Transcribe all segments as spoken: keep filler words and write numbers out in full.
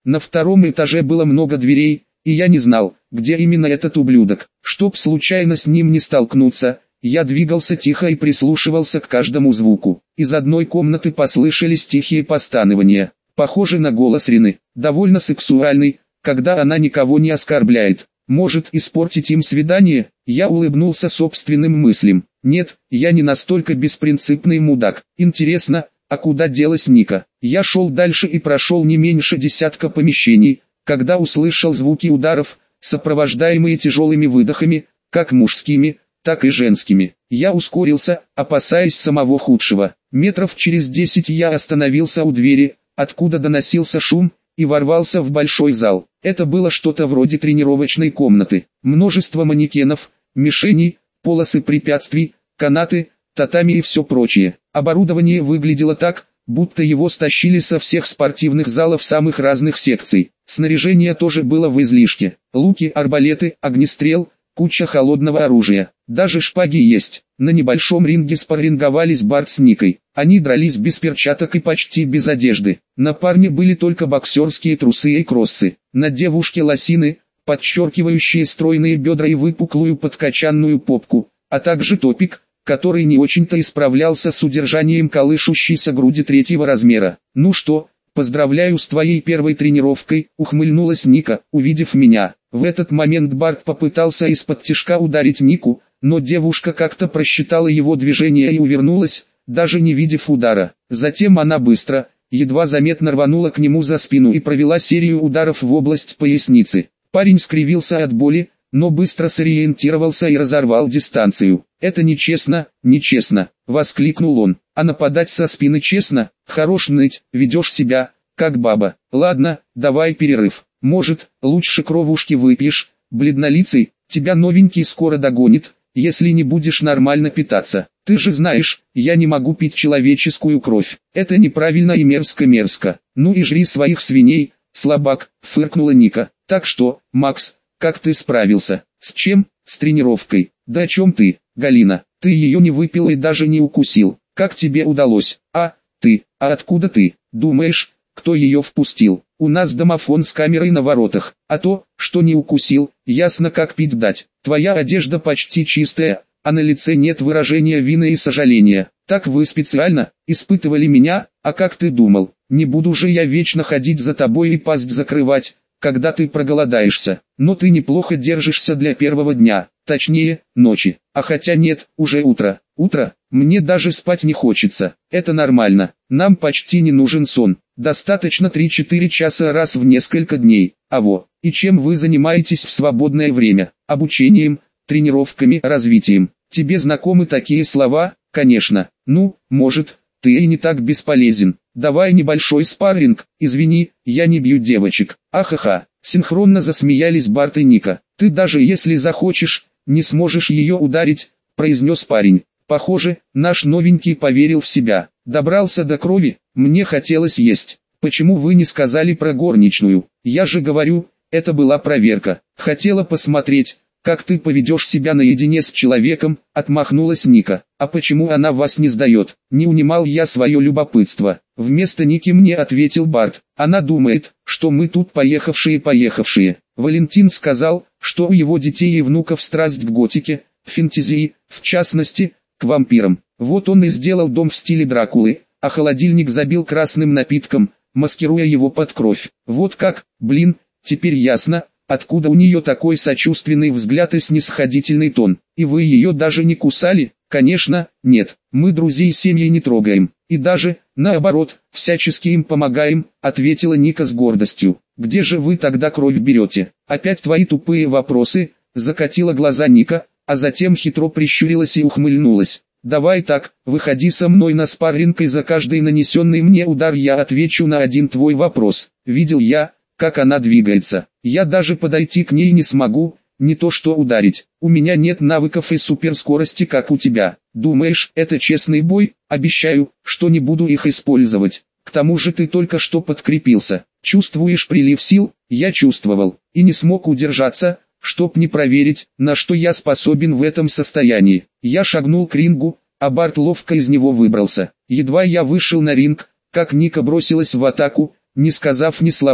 На втором этаже было много дверей, и я не знал, где именно этот ублюдок. Чтоб случайно с ним не столкнуться, я двигался тихо и прислушивался к каждому звуку. Из одной комнаты послышались тихие постанования, похожий на голос Рины, довольно сексуальный, когда она никого не оскорбляет. Может испортить им свидание? Я улыбнулся собственным мыслям. Нет, я не настолько беспринципный мудак. Интересно, а куда делась Ника? Я шел дальше и прошел не меньше десятка помещений, когда услышал звуки ударов, сопровождаемые тяжелыми выдохами, как мужскими, так и женскими. Я ускорился, опасаясь самого худшего. Метров через десять я остановился у двери, откуда доносился шум, и ворвался в большой зал. Это было что-то вроде тренировочной комнаты. Множество манекенов, мишеней, полосы препятствий, канаты, татами и все прочее. Оборудование выглядело так, будто его стащили со всех спортивных залов самых разных секций. Снаряжение тоже было в излишке. Луки, арбалеты, огнестрел, куча холодного оружия. Даже шпаги есть. На небольшом ринге спарринговались Барт с Никой. Они дрались без перчаток и почти без одежды. На парне были только боксерские трусы и кроссы. На девушке лосины, подчеркивающие стройные бедра и выпуклую подкачанную попку, а также топик, который не очень-то исправлялся с удержанием колышущейся груди третьего размера. «Ну что, поздравляю с твоей первой тренировкой», — ухмыльнулась Ника, увидев меня. В этот момент Барт попытался из-под тишка ударить Нику, но девушка как-то просчитала его движение и увернулась, даже не видев удара. Затем она быстро, едва заметно рванула к нему за спину и провела серию ударов в область поясницы. Парень скривился от боли, но быстро сориентировался и разорвал дистанцию. «Это нечестно, нечестно», — воскликнул он. «А нападать со спины честно? Хорош ныть, ведешь себя, как баба. Ладно, давай перерыв. Может, лучше кровушки выпьешь, бледнолицый, тебя новенький скоро догонит, если не будешь нормально питаться. Ты же знаешь, я не могу пить человеческую кровь. Это неправильно и мерзко-мерзко. Ну и жри своих свиней, слабак», — фыркнула Ника. «Так что, Макс, как ты справился? С чем? С тренировкой? Да о чем ты, Галина? Ты ее не выпил и даже не укусил. Как тебе удалось? А, ты, а откуда ты? Думаешь, кто ее впустил? У нас домофон с камерой на воротах, а то, что не укусил, ясно как пить дать. Твоя одежда почти чистая, а на лице нет выражения вины и сожаления. Так вы специально испытывали меня, а как ты думал? Не буду же я вечно ходить за тобой и пасть закрывать, когда ты проголодаешься. Но ты неплохо держишься для первого дня, точнее, ночи. А хотя нет, уже утро. Утро? Мне даже спать не хочется. Это нормально. Нам почти не нужен сон. Достаточно три-четыре часа раз в несколько дней. А во, и чем вы занимаетесь в свободное время? Обучением, тренировками, развитием. Тебе знакомы такие слова? Конечно. Ну, может, ты и не так бесполезен. Давай небольшой спарринг. Извини, я не бью девочек. Ахаха. Синхронно засмеялись Барт и Ника. Ты даже если захочешь, не сможешь ее ударить, произнес парень. Похоже, наш новенький поверил в себя. Добрался до крови, мне хотелось есть. Почему вы не сказали про горничную? Я же говорю, это была проверка. Хотела посмотреть, как ты поведешь себя наедине с человеком, отмахнулась Ника. А почему она вас не сдает? Не унимал я свое любопытство. Вместо Ники мне ответил Барт. Она думает, что мы тут поехавшие-поехавшие. Валентин сказал, что у его детей и внуков страсть к готике, фэнтезии, в частности, к вампирам. Вот он и сделал дом в стиле Дракулы, а холодильник забил красным напитком, маскируя его под кровь. Вот как, блин, теперь ясно, откуда у нее такой сочувственный взгляд и снисходительный тон. И вы ее даже не кусали? Конечно, нет. Мы друзей семьи не трогаем. И даже, наоборот, всячески им помогаем, ответила Ника с гордостью. Где же вы тогда кровь берете? Опять твои тупые вопросы, закатила глаза Ника, а затем хитро прищурилась и ухмыльнулась. Давай так, выходи со мной на спарринг и за каждый нанесенный мне удар я отвечу на один твой вопрос. Видел я, как она двигается. Я даже подойти к ней не смогу, не то что ударить. У меня нет навыков и суперскорости, как у тебя. Думаешь, это честный бой? Обещаю, что не буду их использовать. К тому же ты только что подкрепился. Чувствуешь прилив сил? Я чувствовал, и не смог удержаться, чтоб не проверить, на что я способен в этом состоянии. Я шагнул к рингу, а Барт ловко из него выбрался. Едва я вышел на ринг, как Ника бросилась в атаку, не сказав ни слова.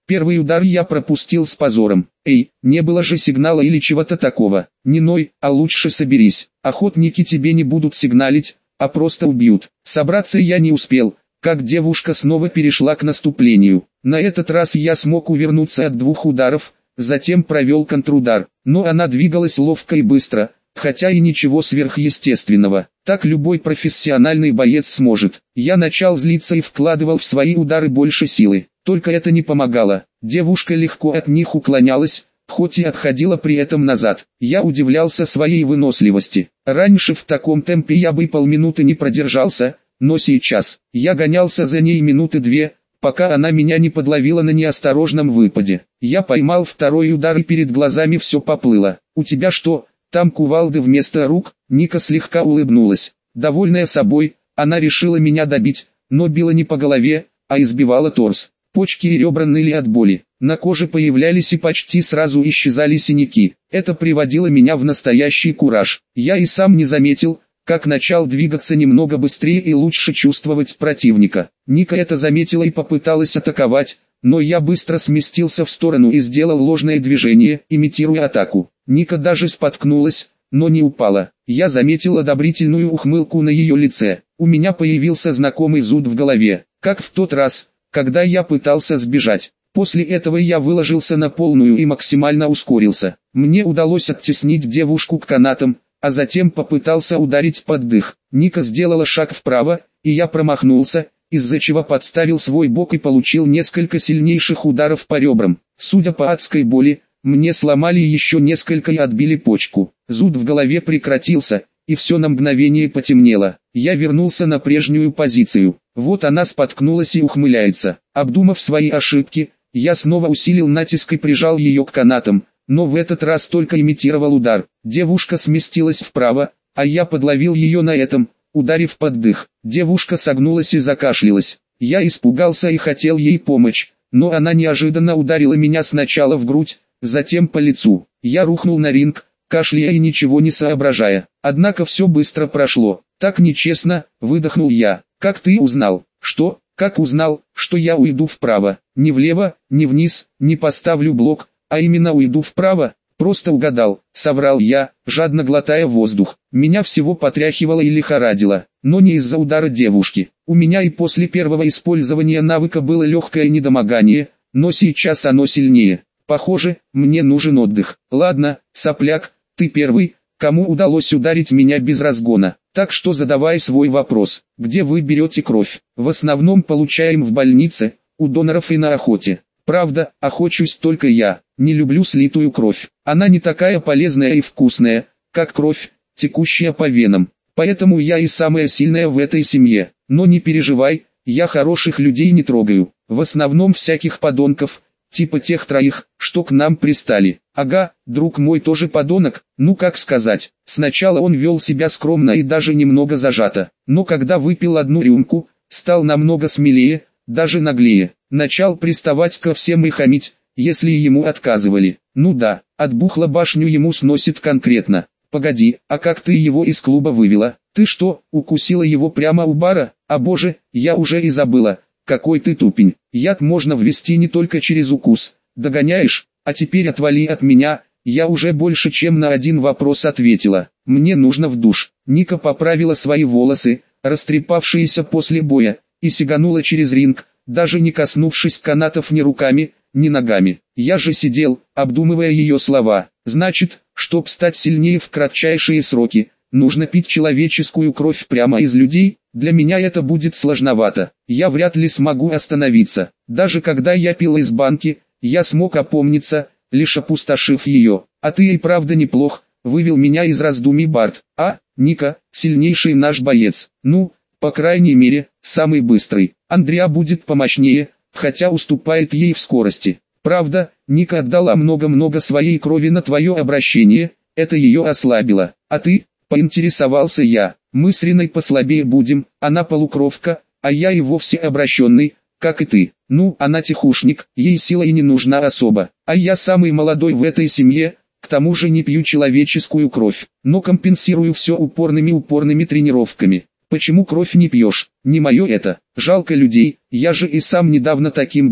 Первый удар я пропустил с позором. Эй, не было же сигнала или чего-то такого. Не ной, а лучше соберись. Охотники тебе не будут сигналить, а просто убьют. Собраться я не успел, как девушка снова перешла к наступлению. На этот раз я смог увернуться от двух ударов, затем провел контрудар. Но она двигалась ловко и быстро, хотя и ничего сверхъестественного. Так любой профессиональный боец сможет. Я начал злиться и вкладывал в свои удары больше силы. Только это не помогало. Девушка легко от них уклонялась, хоть и отходила при этом назад. Я удивлялся своей выносливости. Раньше в таком темпе я бы полминуты не продержался, но сейчас я гонялся за ней минуты две, пока она меня не подловила на неосторожном выпаде. Я поймал второй удар и перед глазами все поплыло. «У тебя что, там кувалды вместо рук?» Ника слегка улыбнулась. Довольная собой, она решила меня добить, но била не по голове, а избивала торс. Почки и ребра ныли от боли. На коже появлялись и почти сразу исчезали синяки. Это приводило меня в настоящий кураж. Я и сам не заметил, как начал двигаться немного быстрее и лучше чувствовать противника. Ника это заметила и попыталась атаковать, но я быстро сместился в сторону и сделал ложное движение, имитируя атаку. Ника даже споткнулась, но не упала. Я заметил одобрительную ухмылку на ее лице. У меня появился знакомый зуд в голове, как в тот раз, когда я пытался сбежать. После этого я выложился на полную и максимально ускорился. Мне удалось оттеснить девушку к канатам, а затем попытался ударить под дых. Ника сделала шаг вправо, и я промахнулся, из-за чего подставил свой бок и получил несколько сильнейших ударов по ребрам. Судя по адской боли, мне сломали еще несколько и отбили почку. Зуд в голове прекратился, и все на мгновение потемнело. Я вернулся на прежнюю позицию. Вот она споткнулась и ухмыляется. Обдумав свои ошибки, я снова усилил натиск и прижал ее к канатам, но в этот раз только имитировал удар. Девушка сместилась вправо, а я подловил ее на этом, ударив под дых. Девушка согнулась и закашлялась. Я испугался и хотел ей помочь, но она неожиданно ударила меня сначала в грудь, затем по лицу. Я рухнул на ринг, кашляя и ничего не соображая. Однако все быстро прошло. «Так нечестно», — выдохнул я. «Как ты узнал?» «Что? Как узнал, что я уйду вправо? Не влево, не вниз, не поставлю блок, а именно уйду вправо?» «Просто угадал», — соврал я, жадно глотая воздух. Меня всего потряхивало и лихорадило, но не из-за удара девушки. У меня и после первого использования навыка было легкое недомогание, но сейчас оно сильнее. Похоже, мне нужен отдых. Ладно, сопляк, ты первый, кому удалось ударить меня без разгона. Так что задавай свой вопрос. Где вы берете кровь? В основном получаем в больнице, у доноров и на охоте. Правда, охочусь только я. Не люблю слитую кровь. Она не такая полезная и вкусная, как кровь, текущая по венам. Поэтому я и самая сильная в этой семье. Но не переживай, я хороших людей не трогаю. В основном всяких подонков, типа тех троих, что к нам пристали. Ага, друг мой тоже подонок, ну как сказать. Сначала он вел себя скромно и даже немного зажато. Но когда выпил одну рюмку, стал намного смелее, даже наглее. Начал приставать ко всем и хамить, если ему отказывали. Ну да, отбухла башню ему сносит конкретно. Погоди, а как ты его из клуба вывела? Ты что, укусила его прямо у бара? А боже, я уже и забыла. Какой ты тупень. Яд можно ввести не только через укус. Догоняешь? А теперь отвали от меня. Я уже больше чем на один вопрос ответила. Мне нужно в душ. Ника поправила свои волосы, растрепавшиеся после боя, и сиганула через ринг, даже не коснувшись канатов ни руками, ни ногами. Я же сидел, обдумывая ее слова. Значит, чтоб стать сильнее в кратчайшие сроки, нужно пить человеческую кровь прямо из людей? Для меня это будет сложновато. Я вряд ли смогу остановиться. Даже когда я пил из банки, я смог опомниться, лишь опустошив ее. А ты и правда неплох, вывел меня из раздумий Барт. А, Ника, сильнейший наш боец. Ну, по крайней мере, самый быстрый. Андреа будет помощнее, хотя уступает ей в скорости. Правда, Ника отдала много-много своей крови на твое обращение, это ее ослабило. А ты, поинтересовался я, мы с Риной послабее будем, она полукровка, а я и вовсе обращенный, как и ты. Ну, она тихушник, ей сила и не нужна особо. А я самый молодой в этой семье, к тому же не пью человеческую кровь, но компенсирую все упорными-упорными тренировками. Почему кровь не пьешь? Не мое это. Жалко людей, я же и сам недавно таким был.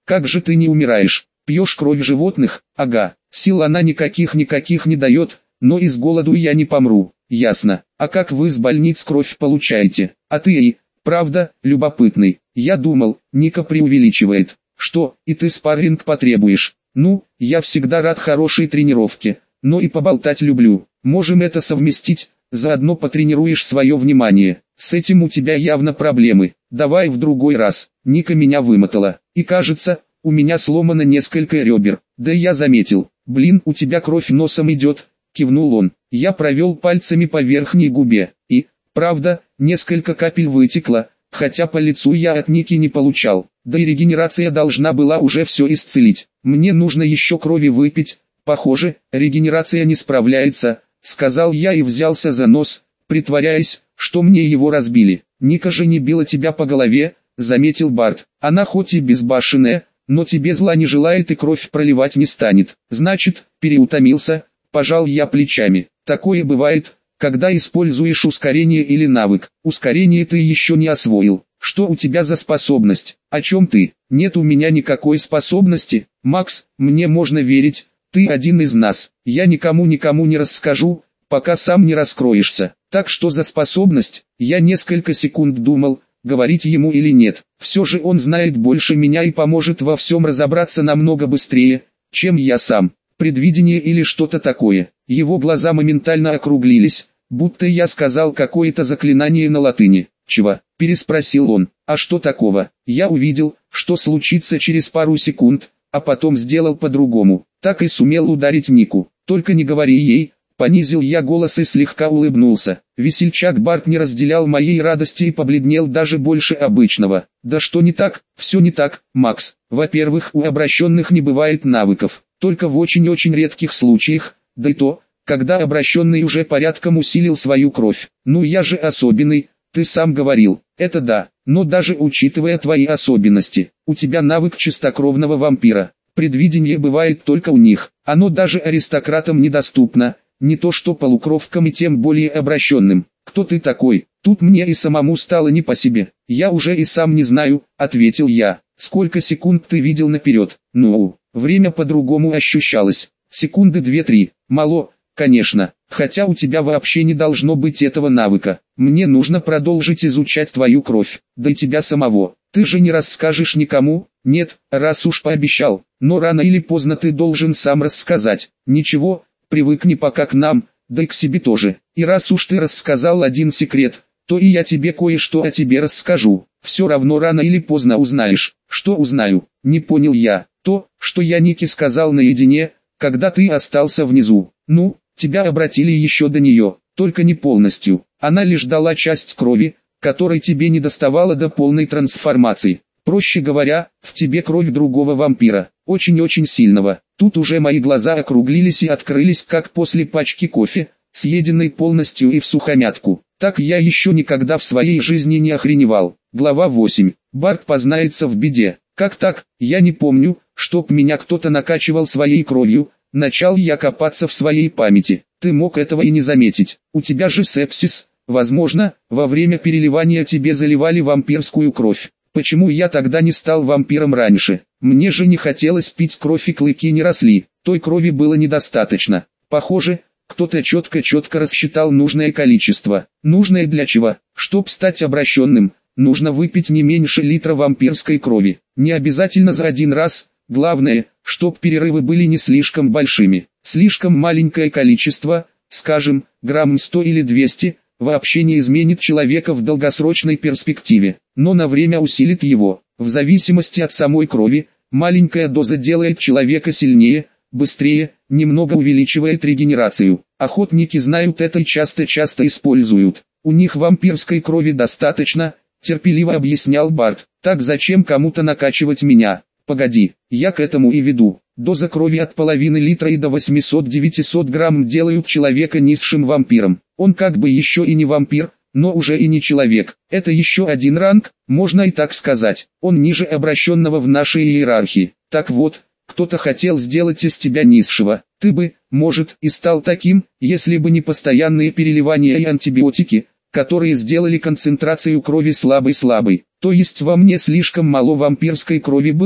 как же ты не умираешь? Пьешь кровь животных? Ага, сил она никаких-никаких не дает, но из голоду я не помру. Ясно. А как вы с больниц кровь получаете? А ты и, правда, любопытный. Я думал, Ника преувеличивает. Что, и ты спарринг потребуешь? Ну, я всегда рад хорошей тренировке, но и поболтать люблю. Можем это совместить, заодно потренируешь свое внимание. С этим у тебя явно проблемы. Давай в другой раз. Ника меня вымотала. И кажется, у меня сломано несколько ребер. Да я заметил. Блин, у тебя кровь носом идет, кивнул он. Я провел пальцами по верхней губе. И, правда, несколько капель вытекло, хотя по лицу я от Ники не получал. Да и регенерация должна была уже все исцелить. Мне нужно еще крови выпить. Похоже, регенерация не справляется, сказал я и взялся за нос, притворяясь, что мне его разбили. Ника же не била тебя по голове, заметил Барт. Она хоть и безбашенная, но тебе зла не желает и кровь проливать не станет. Значит, переутомился, пожал я плечами. Такое бывает, когда используешь ускорение или навык. Ускорение ты еще не освоил. Что у тебя за способность? О чем ты? Нет у меня никакой способности. Макс, мне можно верить, ты один из нас. Я никому-никому не расскажу, пока сам не раскроешься. Так что за способность? Я несколько секунд думал, говорить ему или нет. Все же он знает больше меня и поможет во всем разобраться намного быстрее, чем я сам. Предвидение или что-то такое. Его глаза моментально округлились, будто я сказал какое-то заклинание на латыни. «Чего?» – переспросил он. «А что такого?» Я увидел, что случится через пару секунд, а потом сделал по-другому. Так и сумел ударить Нику. «Только не говори ей», – понизил я голос и слегка улыбнулся. Весельчак Барт не разделял моей радости и побледнел даже больше обычного. «Да что не так?» «Все не так, Макс. Во-первых, у обращенных не бывает навыков, только в очень-очень редких случаях, да и то, когда обращенный уже порядком усилил свою кровь. Ну я же особенный. Ты сам говорил, это да, но даже учитывая твои особенности, у тебя навык чистокровного вампира. Предвидение бывает только у них, оно даже аристократам недоступно, не то что полукровкам и тем более обращенным. Кто ты такой? Тут мне и самому стало не по себе. Я уже и сам не знаю, ответил я. Сколько секунд ты видел наперед? Ну, время по-другому ощущалось. Секунды две-три, мало, конечно. Хотя у тебя вообще не должно быть этого навыка. Мне нужно продолжить изучать твою кровь, да и тебя самого. Ты же не расскажешь никому? Нет, раз уж пообещал. Но рано или поздно ты должен сам рассказать. Ничего, привыкни пока к нам, да и к себе тоже. И раз уж ты рассказал один секрет, то и я тебе кое-что о тебе расскажу. Все равно рано или поздно узнаешь. Что узнаю? Не понял я. То, что я Нике сказал наедине, когда ты остался внизу. Ну, тебя обратили еще до нее, только не полностью. Она лишь дала часть крови, которой тебе не доставало до полной трансформации. Проще говоря, в тебе кровь другого вампира, очень-очень сильного. Тут уже мои глаза округлились и открылись, как после пачки кофе, съеденной полностью и всухомятку. Так я еще никогда в своей жизни не охреневал. Глава восемь. Барт познается в беде. Как так? Я не помню, чтоб меня кто-то накачивал своей кровью. Начал я копаться в своей памяти. Ты мог этого и не заметить. У тебя же сепсис. Возможно, во время переливания тебе заливали вампирскую кровь. Почему я тогда не стал вампиром раньше? Мне же не хотелось пить кровь и клыки не росли. Той крови было недостаточно. Похоже, кто-то четко-четко рассчитал нужное количество. Нужное для чего? Чтоб стать обращенным, нужно выпить не меньше литра вампирской крови. Не обязательно за один раз. Главное, чтоб перерывы были не слишком большими. Слишком маленькое количество, скажем, грамм сто или двести, вообще не изменит человека в долгосрочной перспективе, но на время усилит его. В зависимости от самой крови, маленькая доза делает человека сильнее, быстрее, немного увеличивает регенерацию. Охотники знают это и часто-часто используют. У них вампирской крови достаточно, терпеливо объяснял Барт. Так зачем кому-то накачивать меня? Погоди, я к этому и веду. Доза крови от половины литра и до восьмисот-девятисот грамм делают человека низшим вампиром. Он как бы еще и не вампир, но уже и не человек. Это еще один ранг, можно и так сказать. Он ниже обращенного в нашей иерархии. Так вот, кто-то хотел сделать из тебя низшего. Ты бы, может, и стал таким, если бы не постоянные переливания и антибиотики, которые сделали концентрацию крови слабой-слабой. То есть во мне слишком мало вампирской крови было?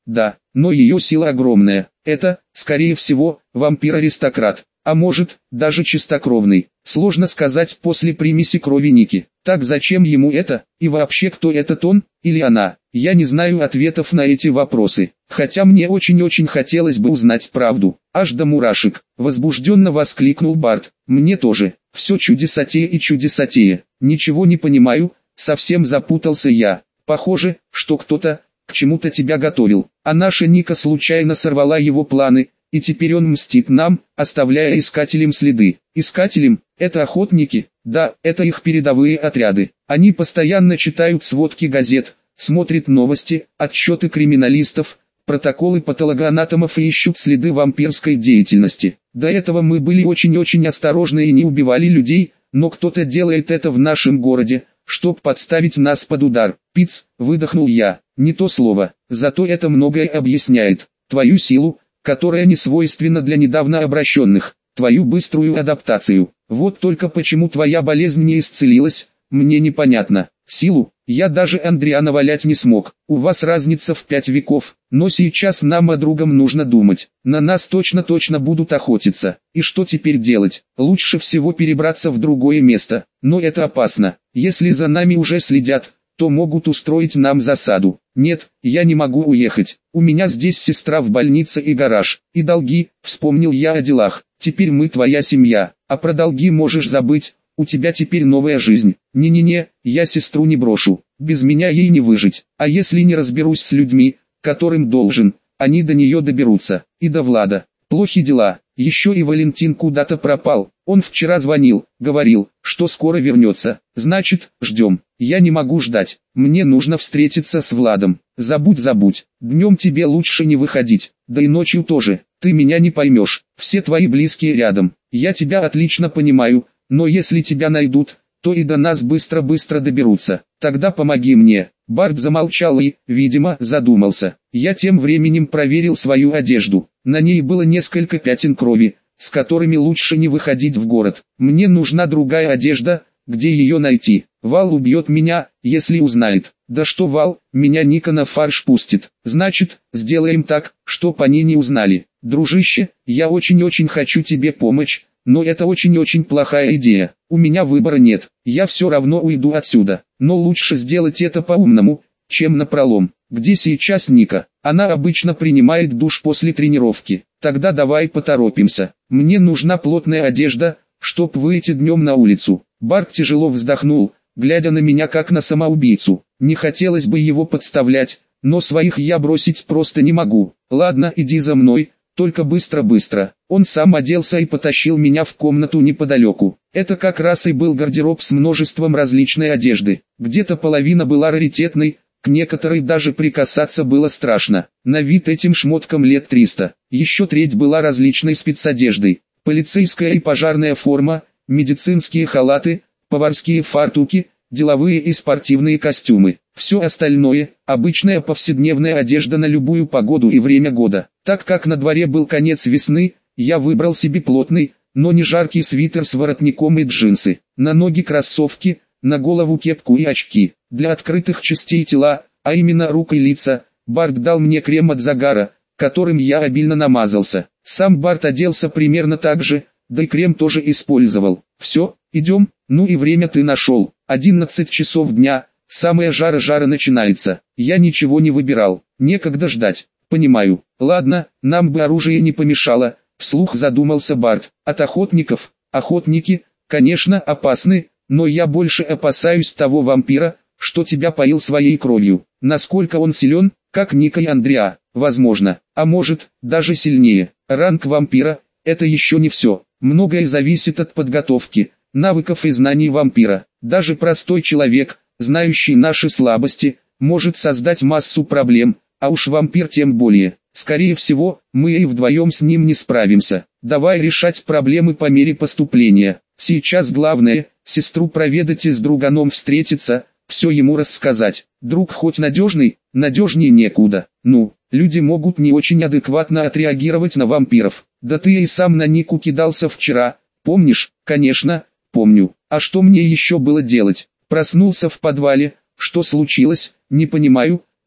Да, но ее сила огромная. Это, скорее всего, вампир-аристократ. А может, даже чистокровный. Сложно сказать после примеси крови Ники. Так зачем ему это? И вообще, кто этот он, или она? Я не знаю ответов на эти вопросы. Хотя мне очень-очень хотелось бы узнать правду. Аж до мурашек. Возбужденно воскликнул Барт. Мне тоже. Все чудесатее и чудесатее. Ничего не понимаю, совсем запутался я. Похоже, что кто-то к чему-то тебя готовил. А наша Ника случайно сорвала его планы. И теперь он мстит нам, оставляя искателям следы. Искателям? Это охотники? Да, это их передовые отряды. Они постоянно читают сводки газет, смотрят новости, отчеты криминалистов, протоколы патологоанатомов и ищут следы вампирской деятельности. До этого мы были очень-очень осторожны и не убивали людей, но кто-то делает это в нашем городе, чтоб подставить нас под удар. Пиц, выдохнул я. Не то слово, зато это многое объясняет. Твою силу, которая не свойственна для недавно обращенных, твою быструю адаптацию. Вот только почему твоя болезнь не исцелилась, мне непонятно. Силу, я даже Андриана валять не смог. У вас разница в пять веков, но сейчас нам о другом нужно думать. На нас точно-точно будут охотиться. И что теперь делать? Лучше всего перебраться в другое место. Но это опасно. Если за нами уже следят, то могут устроить нам засаду. Нет, я не могу уехать. У меня здесь сестра в больнице и гараж. И долги, вспомнил я о делах. Теперь мы твоя семья, а про долги можешь забыть. У тебя теперь новая жизнь. Не-не-не, я сестру не брошу. Без меня ей не выжить. А если не разберусь с людьми, которым должен, они до нее доберутся. И до Влада. Плохи дела. Еще и Валентин куда-то пропал. Он вчера звонил, говорил, что скоро вернется. Значит, ждем. Я не могу ждать. Мне нужно встретиться с Владом. Забудь, забудь. Днем тебе лучше не выходить. Да и ночью тоже. Ты меня не поймешь. Все твои близкие рядом. Я тебя отлично понимаю. Но если тебя найдут, то и до нас быстро-быстро доберутся. Тогда помоги мне. Барт замолчал и, видимо, задумался. Я тем временем проверил свою одежду. На ней было несколько пятен крови, с которыми лучше не выходить в город. Мне нужна другая одежда, где ее найти. Вал убьет меня, если узнает. Да что Вал, меня Ника на фарш пустит. Значит, сделаем так, чтоб они не узнали. Дружище, я очень-очень хочу тебе помочь. Но это очень-очень плохая идея. У меня выбора нет. Я все равно уйду отсюда. Но лучше сделать это по-умному, чем напролом. Где сейчас Ника? Она обычно принимает душ после тренировки. Тогда давай поторопимся. Мне нужна плотная одежда, чтоб выйти днем на улицу. Барт тяжело вздохнул, глядя на меня как на самоубийцу. Не хотелось бы его подставлять, но своих я бросить просто не могу. Ладно, иди за мной. Только быстро-быстро. Он сам оделся и потащил меня в комнату неподалеку. Это как раз и был гардероб с множеством различной одежды. Где-то половина была раритетной, к некоторой даже прикасаться было страшно. На вид этим шмоткам лет триста. Еще треть была различной спецодеждой. Полицейская и пожарная форма, медицинские халаты, поварские фартуки, деловые и спортивные костюмы. Все остальное – обычная повседневная одежда на любую погоду и время года. Так как на дворе был конец весны, я выбрал себе плотный, но не жаркий свитер с воротником и джинсы. На ноги кроссовки, на голову кепку и очки. Для открытых частей тела, а именно рук и лица, Барт дал мне крем от загара, которым я обильно намазался. Сам Барт оделся примерно так же, да и крем тоже использовал. Все, идем, ну и время ты нашел. одиннадцать часов дня. Самая жара-жара начинается. Я ничего не выбирал. Некогда ждать. Понимаю. Ладно, нам бы оружие не помешало. Вслух задумался Барт. От охотников. Охотники, конечно, опасны, но я больше опасаюсь того вампира, что тебя поил своей кровью. Насколько он силен, как Ника и Андриа, возможно. А может, даже сильнее. Ранг вампира – это еще не все. Многое зависит от подготовки, навыков и знаний вампира. Даже простой человек, знающий наши слабости, может создать массу проблем, а уж вампир тем более. Скорее всего, мы и вдвоем с ним не справимся. Давай решать проблемы по мере поступления. Сейчас главное, сестру проведать и с друганом встретиться, все ему рассказать. Друг хоть надежный, надежнее некуда. Ну, люди могут не очень адекватно отреагировать на вампиров. Да ты и сам на Нику кидался вчера, помнишь? Конечно, помню. А что мне еще было делать? Проснулся в подвале, что случилось, не понимаю,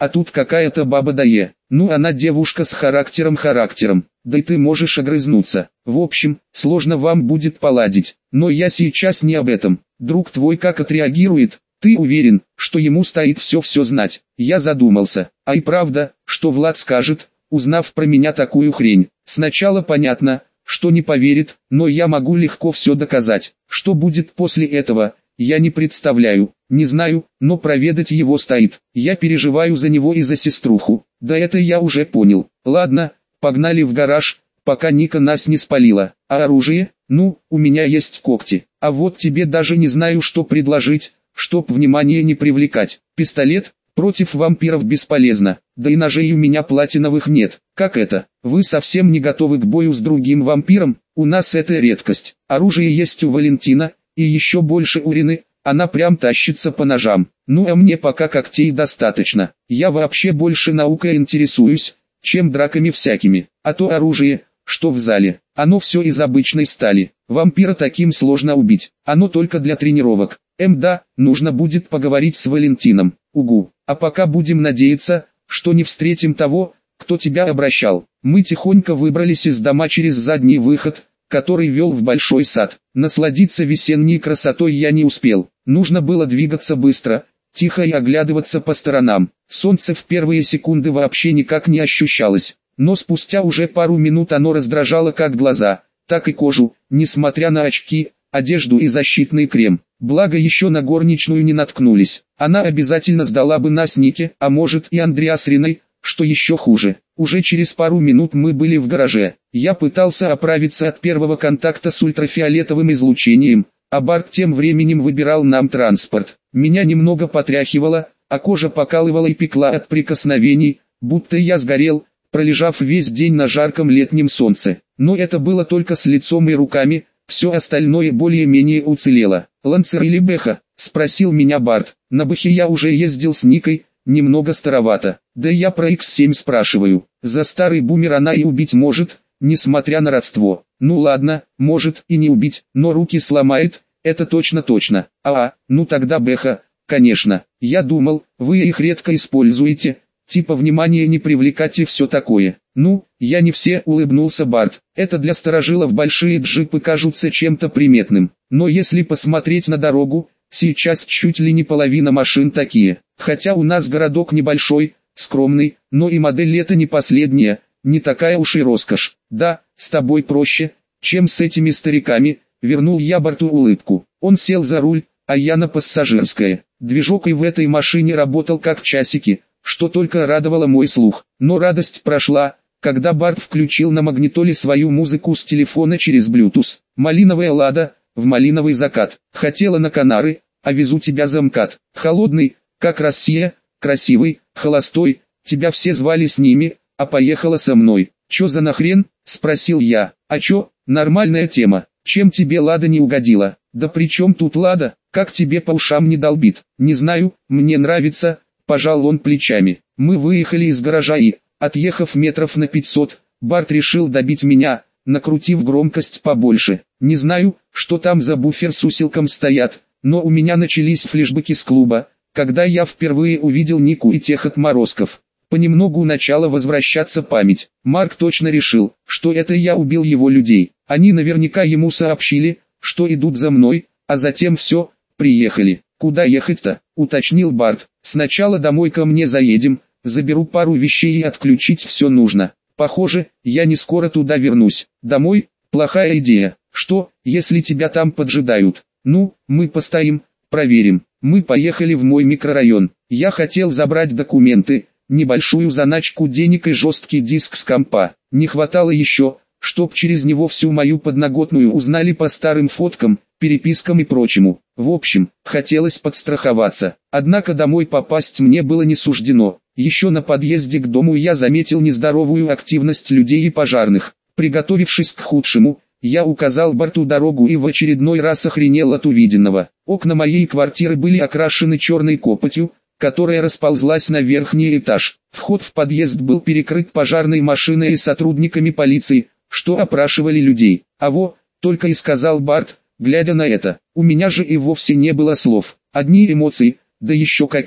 а тут какая-то баба дае. Ну она девушка с характером-характером, да и ты можешь огрызнуться. В общем, сложно вам будет поладить, но я сейчас не об этом. Друг твой как отреагирует? Ты уверен, что ему стоит все-все знать? Я задумался. А и правда, что Влад скажет, узнав про меня такую хрень? Сначала понятно, что не поверит, но я могу легко все доказать. Что будет после этого, я не представляю, не знаю, но проведать его стоит. Я переживаю за него и за сеструху. Да это я уже понял. Ладно, погнали в гараж, пока Ника нас не спалила. А оружие? Ну, у меня есть когти. А вот тебе даже не знаю, что предложить, чтоб внимание не привлекать. Пистолет? Против вампиров бесполезно. Да и ножей у меня платиновых нет. Как это? Вы совсем не готовы к бою с другим вампиром? У нас это редкость. Оружие есть у Валентина, и еще больше у Рины. Она прям тащится по ножам. Ну а мне пока когтей достаточно. Я вообще больше наукой интересуюсь, чем драками всякими. А то оружие, что в зале, оно все из обычной стали. Вампира таким сложно убить. Оно только для тренировок. Эм да, нужно будет поговорить с Валентином. Угу. А пока будем надеяться, что не встретим того, кто тебя обращал. Мы тихонько выбрались из дома через задний выход, который вел в большой сад. Насладиться весенней красотой я не успел. Нужно было двигаться быстро, тихо и оглядываться по сторонам. Солнце в первые секунды вообще никак не ощущалось, но спустя уже пару минут оно раздражало как глаза, так и кожу, несмотря на очки, одежду и защитный крем. Благо еще на горничную не наткнулись. Она обязательно сдала бы нас Нике, а может и Андреа с Риной, что еще хуже. Уже через пару минут мы были в гараже. Я пытался оправиться от первого контакта с ультрафиолетовым излучением, а Барт тем временем выбирал нам транспорт. Меня немного потряхивало, а кожа покалывала и пекла от прикосновений, будто я сгорел, пролежав весь день на жарком летнем солнце. Но это было только с лицом и руками, все остальное более-менее уцелело. «Ланцер или Бэха?» – спросил меня Барт. На Бэхе я уже ездил с Никой, немного старовато. Да я про икс семь спрашиваю. За старый бумер она и убить может, несмотря на родство. Ну ладно, может и не убить, но руки сломает, это точно-точно. А, ну тогда Бэха, конечно. Я думал, вы их редко используете, типа внимания не привлекать и все такое. Ну, я не все, улыбнулся Барт. Это для старожилов большие джипы кажутся чем-то приметным. Но если посмотреть на дорогу, сейчас чуть ли не половина машин такие. Хотя у нас городок небольшой, скромный, но и модель это не последняя, не такая уж и роскошь. Да, с тобой проще, чем с этими стариками, вернул я Барту улыбку. Он сел за руль, а я на пассажирское. Движок и в этой машине работал как часики, что только радовало мой слух. Но радость прошла, когда Барт включил на магнитоле свою музыку с телефона через Bluetooth. Малиновая лада, в малиновый закат. Хотела на Канары, а везу тебя за МКАД. Холодный, как Россия, красивый, холостой, тебя все звали с ними, а поехала со мной. Чё за нахрен? Спросил я. А чё, нормальная тема. Чем тебе Лада не угодила? Да при чем тут Лада? Как тебе по ушам не долбит? Не знаю, мне нравится, пожал он плечами. Мы выехали из гаража и, отъехав метров на пятьсот, Барт решил добить меня, накрутив громкость побольше. Не знаю, что там за буфер с усилком стоят, но у меня начались флешбеки с клуба, когда я впервые увидел Нику и тех отморозков. Понемногу начала возвращаться память. Марк точно решил, что это я убил его людей. Они наверняка ему сообщили, что идут за мной, а затем все, приехали. Куда ехать-то? Уточнил Барт. Сначала домой ко мне заедем, заберу пару вещей и отключить все нужно. Похоже, я не скоро туда вернусь. Домой? Плохая идея. Что, если тебя там поджидают? Ну, мы постоим, проверим. Мы поехали в мой микрорайон. Я хотел забрать документы, небольшую заначку денег и жесткий диск с компа. Не хватало еще, чтоб через него всю мою подноготную узнали по старым фоткам, перепискам и прочему. В общем, хотелось подстраховаться. Однако домой попасть мне было не суждено. Еще на подъезде к дому я заметил нездоровую активность людей и пожарных. Приготовившись к худшему, я указал Барту дорогу и в очередной раз охренел от увиденного. Окна моей квартиры были окрашены черной копотью, которая расползлась на верхний этаж. Вход в подъезд был перекрыт пожарной машиной и сотрудниками полиции, что опрашивали людей. А во, только и сказал Барт, глядя на это. У меня же и вовсе не было слов. Одни эмоции, да еще какие.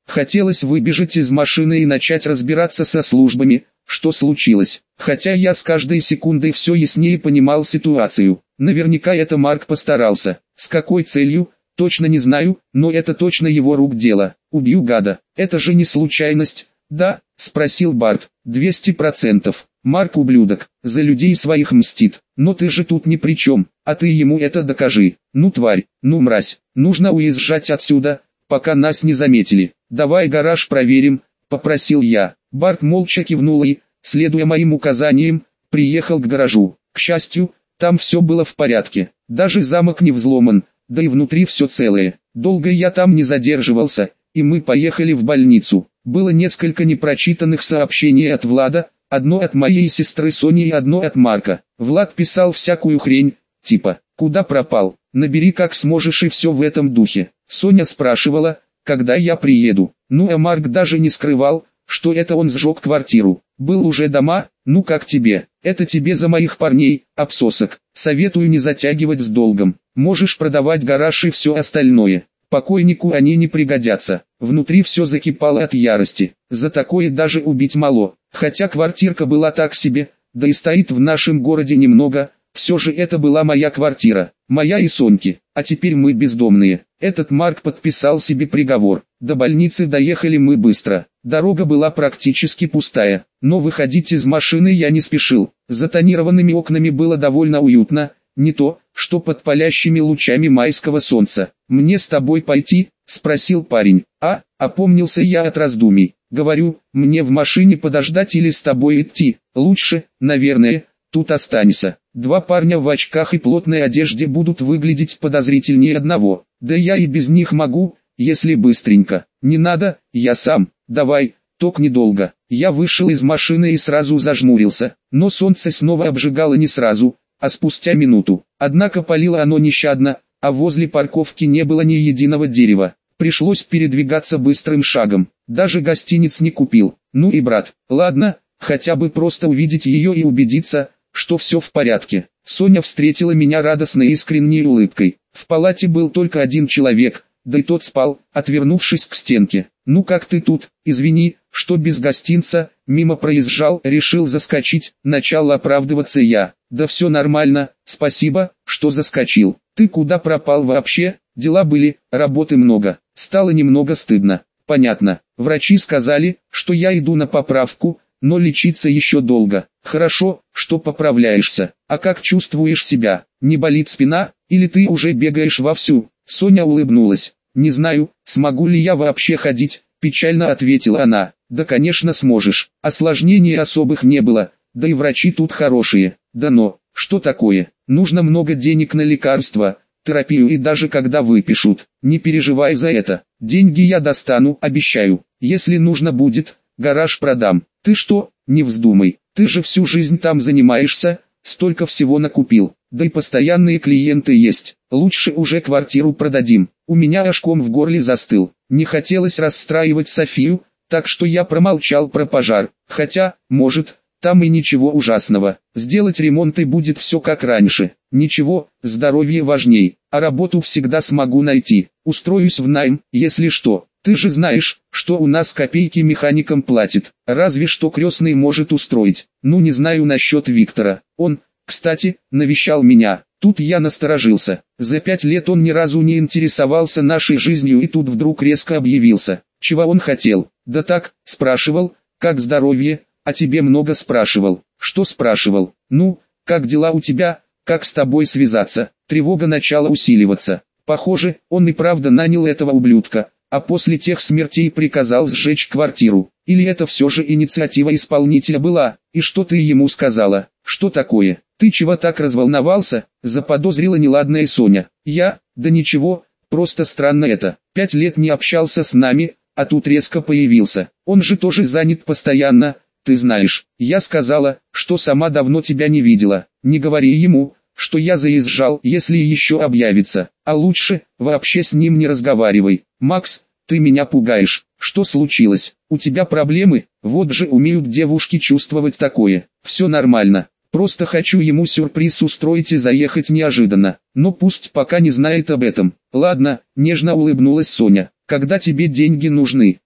Хотелось выбежать из машины и начать разбираться со службами, что случилось. Хотя я с каждой секундой все яснее понимал ситуацию. Наверняка это Марк постарался. С какой целью? Точно не знаю, но это точно его рук дело. Убью гада. Это же не случайность, да? Спросил Барт. двести процентов. Марк ублюдок, за людей своих мстит. Но ты же тут ни при чем, а ты ему это докажи. Ну тварь, ну мразь, нужно уезжать отсюда, пока нас не заметили. Давай гараж проверим, попросил я. Барт молча кивнул и, следуя моим указаниям, приехал к гаражу. К счастью, там все было в порядке. Даже замок не взломан, да и внутри все целое. Долго я там не задерживался, и мы поехали в больницу. Было несколько непрочитанных сообщений от Влада, одно от моей сестры Сони и одно от Марка. Влад писал всякую хрень, типа «Куда пропал? Набери как сможешь» и все в этом духе. Соня спрашивала, когда я приеду. Ну а Марк даже не скрывал, что это он сжег квартиру. Был уже дома, ну как тебе? Это тебе за моих парней, обсосок. Советую не затягивать с долгом. Можешь продавать гараж и все остальное. Покойнику они не пригодятся. Внутри все закипало от ярости. За такое даже убить мало. Хотя квартирка была так себе, да и стоит в нашем городе немного, все же это была моя квартира, моя и Соньки, а теперь мы бездомные. Этот Марк подписал себе приговор. До больницы доехали мы быстро. Дорога была практически пустая, но выходить из машины я не спешил. За тонированными окнами было довольно уютно, не то, что под палящими лучами майского солнца. «Мне с тобой пойти?» – спросил парень. «А?» – опомнился я от раздумий. «Говорю, мне в машине подождать или с тобой идти? Лучше, наверное, тут останься. Два парня в очках и плотной одежде будут выглядеть подозрительнее одного. Да я и без них могу, если быстренько. Не надо, я сам. Давай, только недолго». Я вышел из машины и сразу зажмурился, но солнце снова обжигало не сразу, а спустя минуту. Однако палило оно нещадно, а возле парковки не было ни единого дерева. Пришлось передвигаться быстрым шагом. Даже гостиниц не купил. Ну и брат, ладно, хотя бы просто увидеть ее и убедиться, что все в порядке. Соня встретила меня радостной искренней улыбкой. В палате был только один человек, да и тот спал, отвернувшись к стенке. «Ну как ты тут? Извини, что без гостинца, мимо проезжал, решил заскочить», начал оправдываться я. «Да все нормально, спасибо, что заскочил. Ты куда пропал вообще? Дела были, работы много». Стало немного стыдно. «Понятно, врачи сказали, что я иду на поправку, но лечиться еще долго». «Хорошо, что поправляешься. А как чувствуешь себя? Не болит спина, или ты уже бегаешь вовсю?» Соня улыбнулась. «Не знаю, смогу ли я вообще ходить», печально ответила она. «Да конечно сможешь, осложнений особых не было, да и врачи тут хорошие». «Да но, что такое? Нужно много денег на лекарства, терапию и даже когда выпишут. Не переживай за это, деньги я достану, обещаю. Если нужно будет, гараж продам». «Ты что, не вздумай, ты же всю жизнь там занимаешься, столько всего накупил, да и постоянные клиенты есть. Лучше уже квартиру продадим». У меня аж ком в горле застыл. Не хотелось расстраивать Софию, так что я промолчал про пожар. Хотя, может, там и ничего ужасного. Сделать ремонт и будет все как раньше. Ничего, здоровье важней, а работу всегда смогу найти. Устроюсь в найм, если что. Ты же знаешь, что у нас копейки механикам платит. Разве что крестный может устроить. Ну не знаю насчет Виктора. Он, кстати, навещал меня. Тут я насторожился. За пять лет он ни разу не интересовался нашей жизнью и тут вдруг резко объявился. Чего он хотел? Да так, спрашивал, как здоровье, а тебе много спрашивал. Что спрашивал? Ну, как дела у тебя, как с тобой связаться? Тревога начала усиливаться. Похоже, он и правда нанял этого ублюдка, а после тех смертей приказал сжечь квартиру. Или это все же инициатива исполнителя была? И что ты ему сказала? Что такое? «Ты чего так разволновался?» – заподозрила неладная Соня. «Я? Да ничего, просто странно это. Пять лет не общался с нами, а тут резко появился. Он же тоже занят постоянно, ты знаешь. Я сказала, что сама давно тебя не видела. Не говори ему, что я заезжал, если еще объявится. А лучше, вообще с ним не разговаривай. Макс, ты меня пугаешь. Что случилось? У тебя проблемы? Вот же умеют девушки чувствовать такое. Все нормально. Просто хочу ему сюрприз устроить и заехать неожиданно, но пусть пока не знает об этом». «Ладно», — нежно улыбнулась Соня. «Когда тебе деньги нужны?»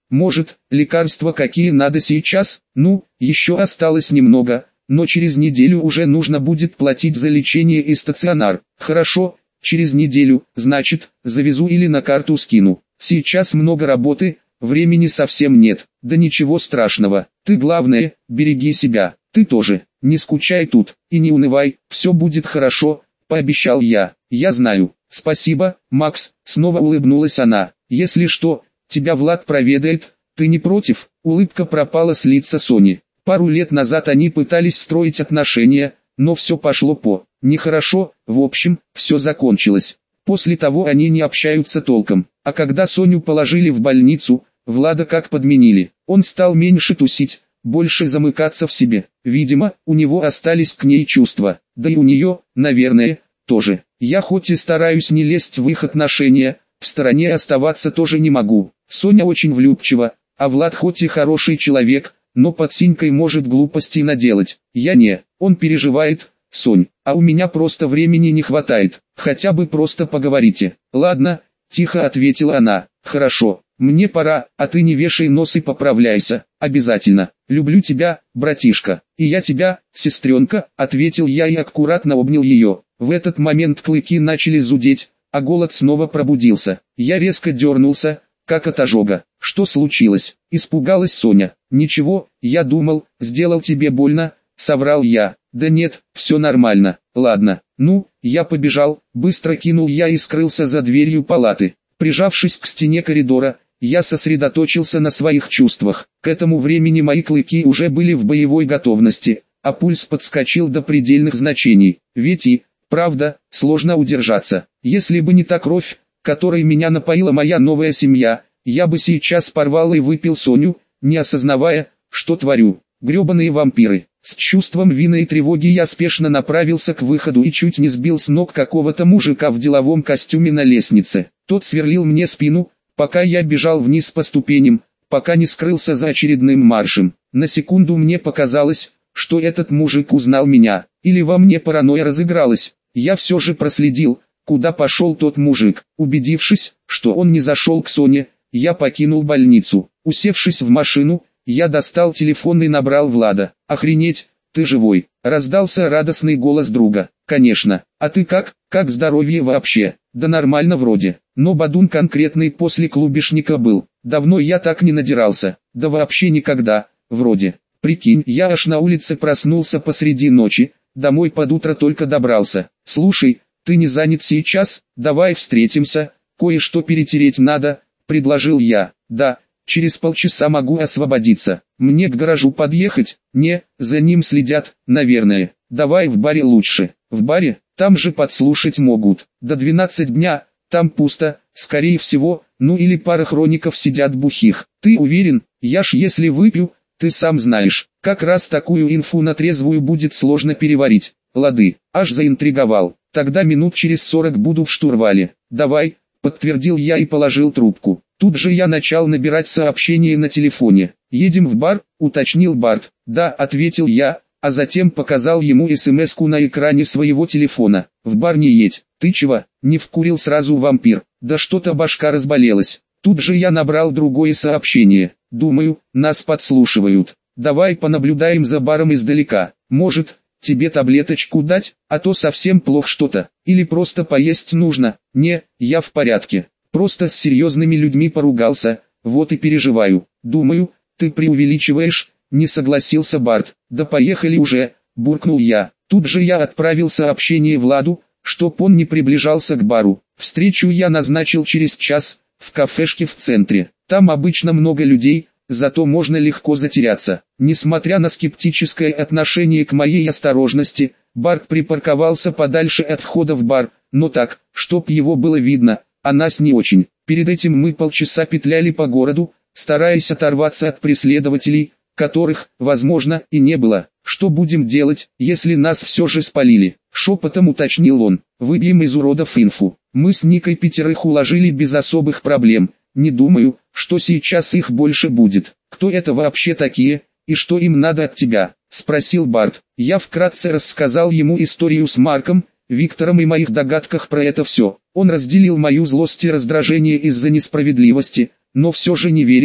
Может, лекарства какие надо сейчас? Ну, еще осталось немного, но через неделю уже нужно будет платить за лечение и стационар. Хорошо, через неделю, значит, завезу или на карту скину. Сейчас много работы, времени совсем нет. Да ничего страшного, ты главное, береги себя, ты тоже, не скучай тут, и не унывай, все будет хорошо, пообещал я. Я знаю, спасибо, Макс, снова улыбнулась она. Если что, тебя Влад проведает, ты не против? Улыбка пропала с лица Сони. Пару лет назад они пытались строить отношения, но все пошло по нехорошо, в общем, все закончилось. После того они не общаются толком, а когда Соню положили в больницу, Влада как подменили. Он стал меньше тусить, больше замыкаться в себе. Видимо, у него остались к ней чувства, да и у нее, наверное, тоже. Я хоть и стараюсь не лезть в их отношения, в стороне оставаться тоже не могу. Соня очень влюбчива, а Влад хоть и хороший человек, но под синькой может глупостей наделать. Я не, он переживает, Сонь, а у меня просто времени не хватает, хотя бы просто поговорите. Ладно, тихо ответила она, хорошо, мне пора, а ты не вешай нос и поправляйся, обязательно. Люблю тебя, братишка, и я тебя, сестренка, ответил я и аккуратно обнял ее. В этот момент клыки начали зудеть, а голод снова пробудился. Я резко дернулся, как от ожога. Что случилось? Испугалась Соня. Ничего, я думал, сделал тебе больно, соврал я. Да нет, все нормально. Ладно, ну, я побежал, быстро кинул я и скрылся за дверью палаты. Прижавшись к стене коридора, я сосредоточился на своих чувствах. К этому времени мои клыки уже были в боевой готовности, а пульс подскочил до предельных значений. Ведь и, правда, сложно удержаться. Если бы не та кровь, которой меня напоила моя новая семья, я бы сейчас порвал и выпил Соню, не осознавая, что творю. Гребаные вампиры. С чувством вины и тревоги я спешно направился к выходу и чуть не сбил с ног какого-то мужика в деловом костюме на лестнице. Тот сверлил мне спину, пока я бежал вниз по ступеням, пока не скрылся за очередным маршем. На секунду мне показалось, что этот мужик узнал меня, или во мне паранойя разыгралась. Я все же проследил, куда пошел тот мужик. Убедившись, что он не зашел к Соне, я покинул больницу. Усевшись в машину, я достал телефон и набрал Влада. «Охренеть, ты живой!» — раздался радостный голос друга. «Конечно, а ты как, как здоровье вообще?» «Да нормально вроде, но бадун конкретный после клубешника был. Давно я так не надирался, да вообще никогда, вроде. Прикинь, я аж на улице проснулся посреди ночи, домой под утро только добрался. Слушай, ты не занят сейчас? Давай встретимся, кое-что перетереть надо», — предложил я. «Да, через полчаса могу освободиться. Мне к гаражу подъехать?» «Не, за ним следят, наверное. Давай в баре лучше». «В баре? Там же подслушать могут. До двенадцати дня, там пусто, скорее всего, ну или пара хроников сидят бухих. Ты уверен? Я ж если выпью, ты сам знаешь, как раз такую инфу на трезвую будет сложно переварить». «Лады, аж заинтриговал. Тогда минут через сорок буду в штурвале». «Давай», — подтвердил я и положил трубку. Тут же я начал набирать сообщение на телефоне. «Едем в бар?» — уточнил Барт. «Да», — ответил я, а затем показал ему смс-ку на экране своего телефона. «В бар не едь». «Ты чего?» — не вкурил сразу вампир. «Да что-то башка разболелась». Тут же я набрал другое сообщение. «Думаю, нас подслушивают. Давай понаблюдаем за баром издалека. Может, тебе таблеточку дать, а то совсем плохо что-то. Или просто поесть нужно». «Не, я в порядке. Просто с серьезными людьми поругался, вот и переживаю». «Думаю, ты преувеличиваешь», — не согласился Барт. «Да поехали уже», — буркнул я. Тут же я отправил сообщение Владу, чтоб он не приближался к бару. Встречу я назначил через час, в кафешке в центре. Там обычно много людей, зато можно легко затеряться. Несмотря на скептическое отношение к моей осторожности, Барт припарковался подальше от входа в бар, но так, чтоб его было видно, а нас не очень. Перед этим мы полчаса петляли по городу, стараясь оторваться от преследователей, которых, возможно, и не было. «Что будем делать, если нас все же спалили?» — шепотом уточнил он. «Выбьем из уродов инфу. Мы с Никой пятерых уложили без особых проблем. Не думаю, что сейчас их больше будет. Кто это вообще такие, и что им надо от тебя?» — спросил Барт. Я вкратце рассказал ему историю с Марком, Виктором и моих догадках про это все. Он разделил мою злость и раздражение из-за несправедливости, но все же не верил,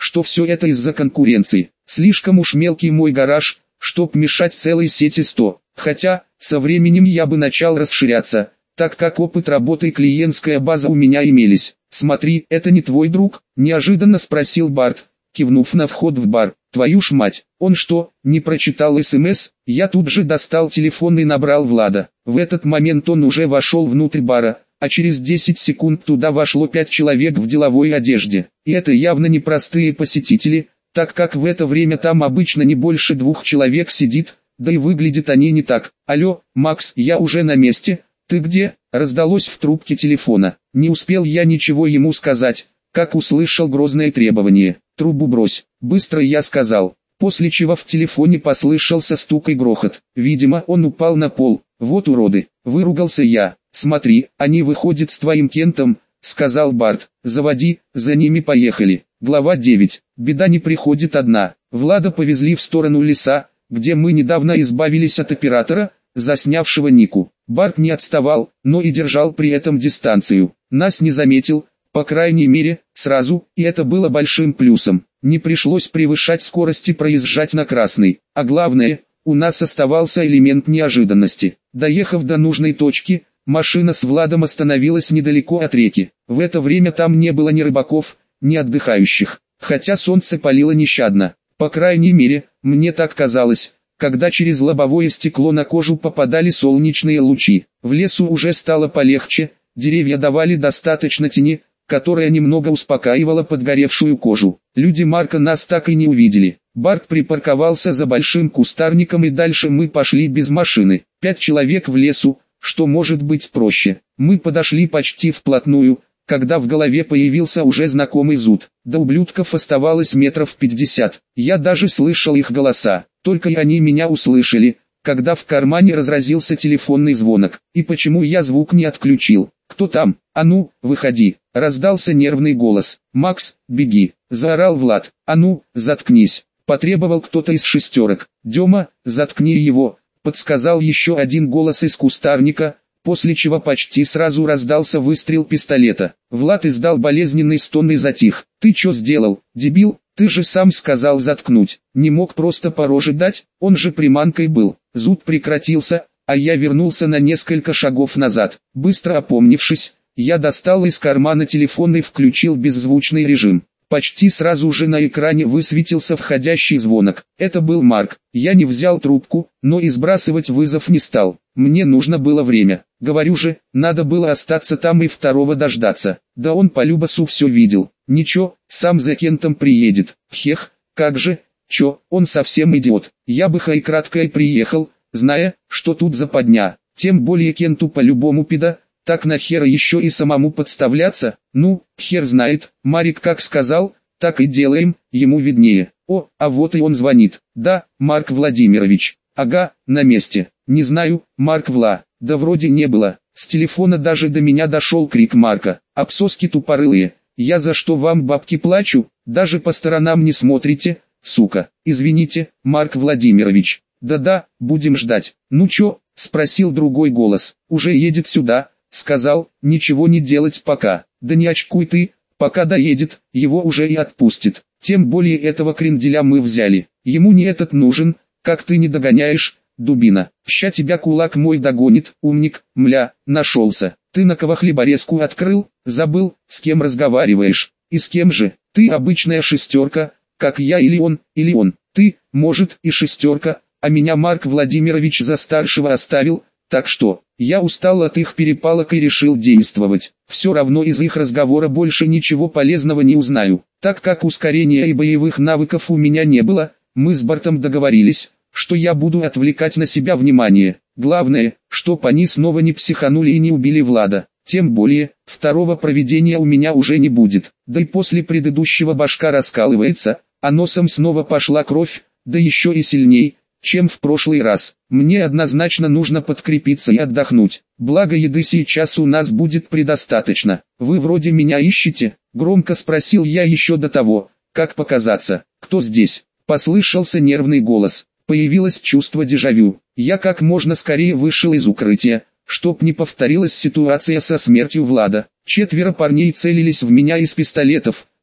что все это из-за конкуренции. Слишком уж мелкий мой гараж, чтоб мешать целой сети сто. Хотя, со временем я бы начал расширяться, так как опыт работы и клиентская база у меня имелись. «Смотри, это не твой друг?» – неожиданно спросил Барт, кивнув на вход в бар. «Твою ж мать, он что, не прочитал СМС?» Я тут же достал телефон и набрал Влада. В этот момент он уже вошел внутрь бара, а через десять секунд туда вошло пять человек в деловой одежде. И это явно не простые посетители, так как в это время там обычно не больше двух человек сидит, да и выглядят они не так. «Алло, Макс, я уже на месте, ты где?» – раздалось в трубке телефона. Не успел я ничего ему сказать, как услышал грозное требование. «Трубу брось», – быстро я сказал, после чего в телефоне послышался стук и грохот. Видимо, он упал на пол. «Вот уроды», – выругался я. «Смотри, они выходят с твоим Кентом», – сказал Барт. «Заводи, за ними поехали». Глава девять. Беда не приходит одна. Влада повезли в сторону леса, где мы недавно избавились от оператора, заснявшего Нику. Барт не отставал, но и держал при этом дистанцию. Нас не заметил, по крайней мере, сразу, и это было большим плюсом. Не пришлось превышать скорость и проезжать на красный. А главное, у нас оставался элемент неожиданности. Доехав до нужной точки, машина с Владом остановилась недалеко от реки. В это время там не было ни рыбаков, ни отдыхающих, хотя солнце палило нещадно. По крайней мере, мне так казалось, когда через лобовое стекло на кожу попадали солнечные лучи. В лесу уже стало полегче, деревья давали достаточно тени, которая немного успокаивала подгоревшую кожу. Люди Марка нас так и не увидели. Барт припарковался за большим кустарником и дальше мы пошли без машины. Пять человек в лесу, что может быть проще. Мы подошли почти вплотную, когда в голове появился уже знакомый зуд. До ублюдков оставалось метров пятьдесят. Я даже слышал их голоса, только и они меня услышали, когда в кармане разразился телефонный звонок. И почему я звук не отключил? «Кто там? А ну, выходи!» — раздался нервный голос. «Макс, беги!» — заорал Влад. «А ну, заткнись!» — потребовал кто-то из шестерок. «Дема, заткни его!» — подсказал еще один голос из кустарника, после чего почти сразу раздался выстрел пистолета. Влад издал болезненный стон и затих. «Ты что сделал, дебил? Ты же сам сказал заткнуть. Не мог просто по роже дать, он же приманкой был». Зуд прекратился, а я вернулся на несколько шагов назад. Быстро опомнившись, я достал из кармана телефон и включил беззвучный режим. Почти сразу же на экране высветился входящий звонок. Это был Марк. Я не взял трубку, но и сбрасывать вызов не стал. Мне нужно было время. Говорю же, надо было остаться там и второго дождаться. Да он по Любасу все видел. Ничего, сам за Кентом приедет. Хех, как же, чё, он совсем идиот. Я бы хай кратко и приехал, зная, что тут западня. Тем более Кенту по-любому пида. Так нахера еще и самому подставляться? Ну, хер знает, Марик как сказал, так и делаем, ему виднее. О, а вот и он звонит. Да, Марк Владимирович. Ага, на месте. Не знаю, Марк Вла. Да вроде не было. С телефона даже до меня дошел крик Марка. Обсоски тупорылые. Я за что вам бабки плачу? Даже по сторонам не смотрите, сука. Извините, Марк Владимирович. Да-да, будем ждать. Ну чё? Спросил другой голос. Уже едет сюда. Сказал, ничего не делать пока. Да не очкуй ты, пока доедет, его уже и отпустит. Тем более этого кренделя мы взяли. Ему не этот нужен, как ты не догоняешь, дубина. Ща тебя кулак мой догонит, умник, мля, нашелся. Ты на кого хлеборезку открыл, забыл, с кем разговариваешь. И с кем же? Ты обычная шестерка, как я или он, или он. Ты, может, и шестерка, а меня Марк Владимирович за старшего оставил. Так что, я устал от их перепалок и решил действовать. Все равно из их разговора больше ничего полезного не узнаю. Так как ускорения и боевых навыков у меня не было, мы с Бартом договорились, что я буду отвлекать на себя внимание. Главное, чтоб они снова не психанули и не убили Влада. Тем более, второго провидения у меня уже не будет. Да и после предыдущего башка раскалывается, а носом снова пошла кровь, да еще и сильней, чем в прошлый раз. Мне однозначно нужно подкрепиться и отдохнуть. Благо еды сейчас у нас будет предостаточно. Вы вроде меня ищете? Громко спросил я еще до того, как показаться. Кто здесь? Послышался нервный голос. Появилось чувство дежавю. Я как можно скорее вышел из укрытия, чтоб не повторилась ситуация со смертью Влада. Четверо парней целились в меня из пистолетов,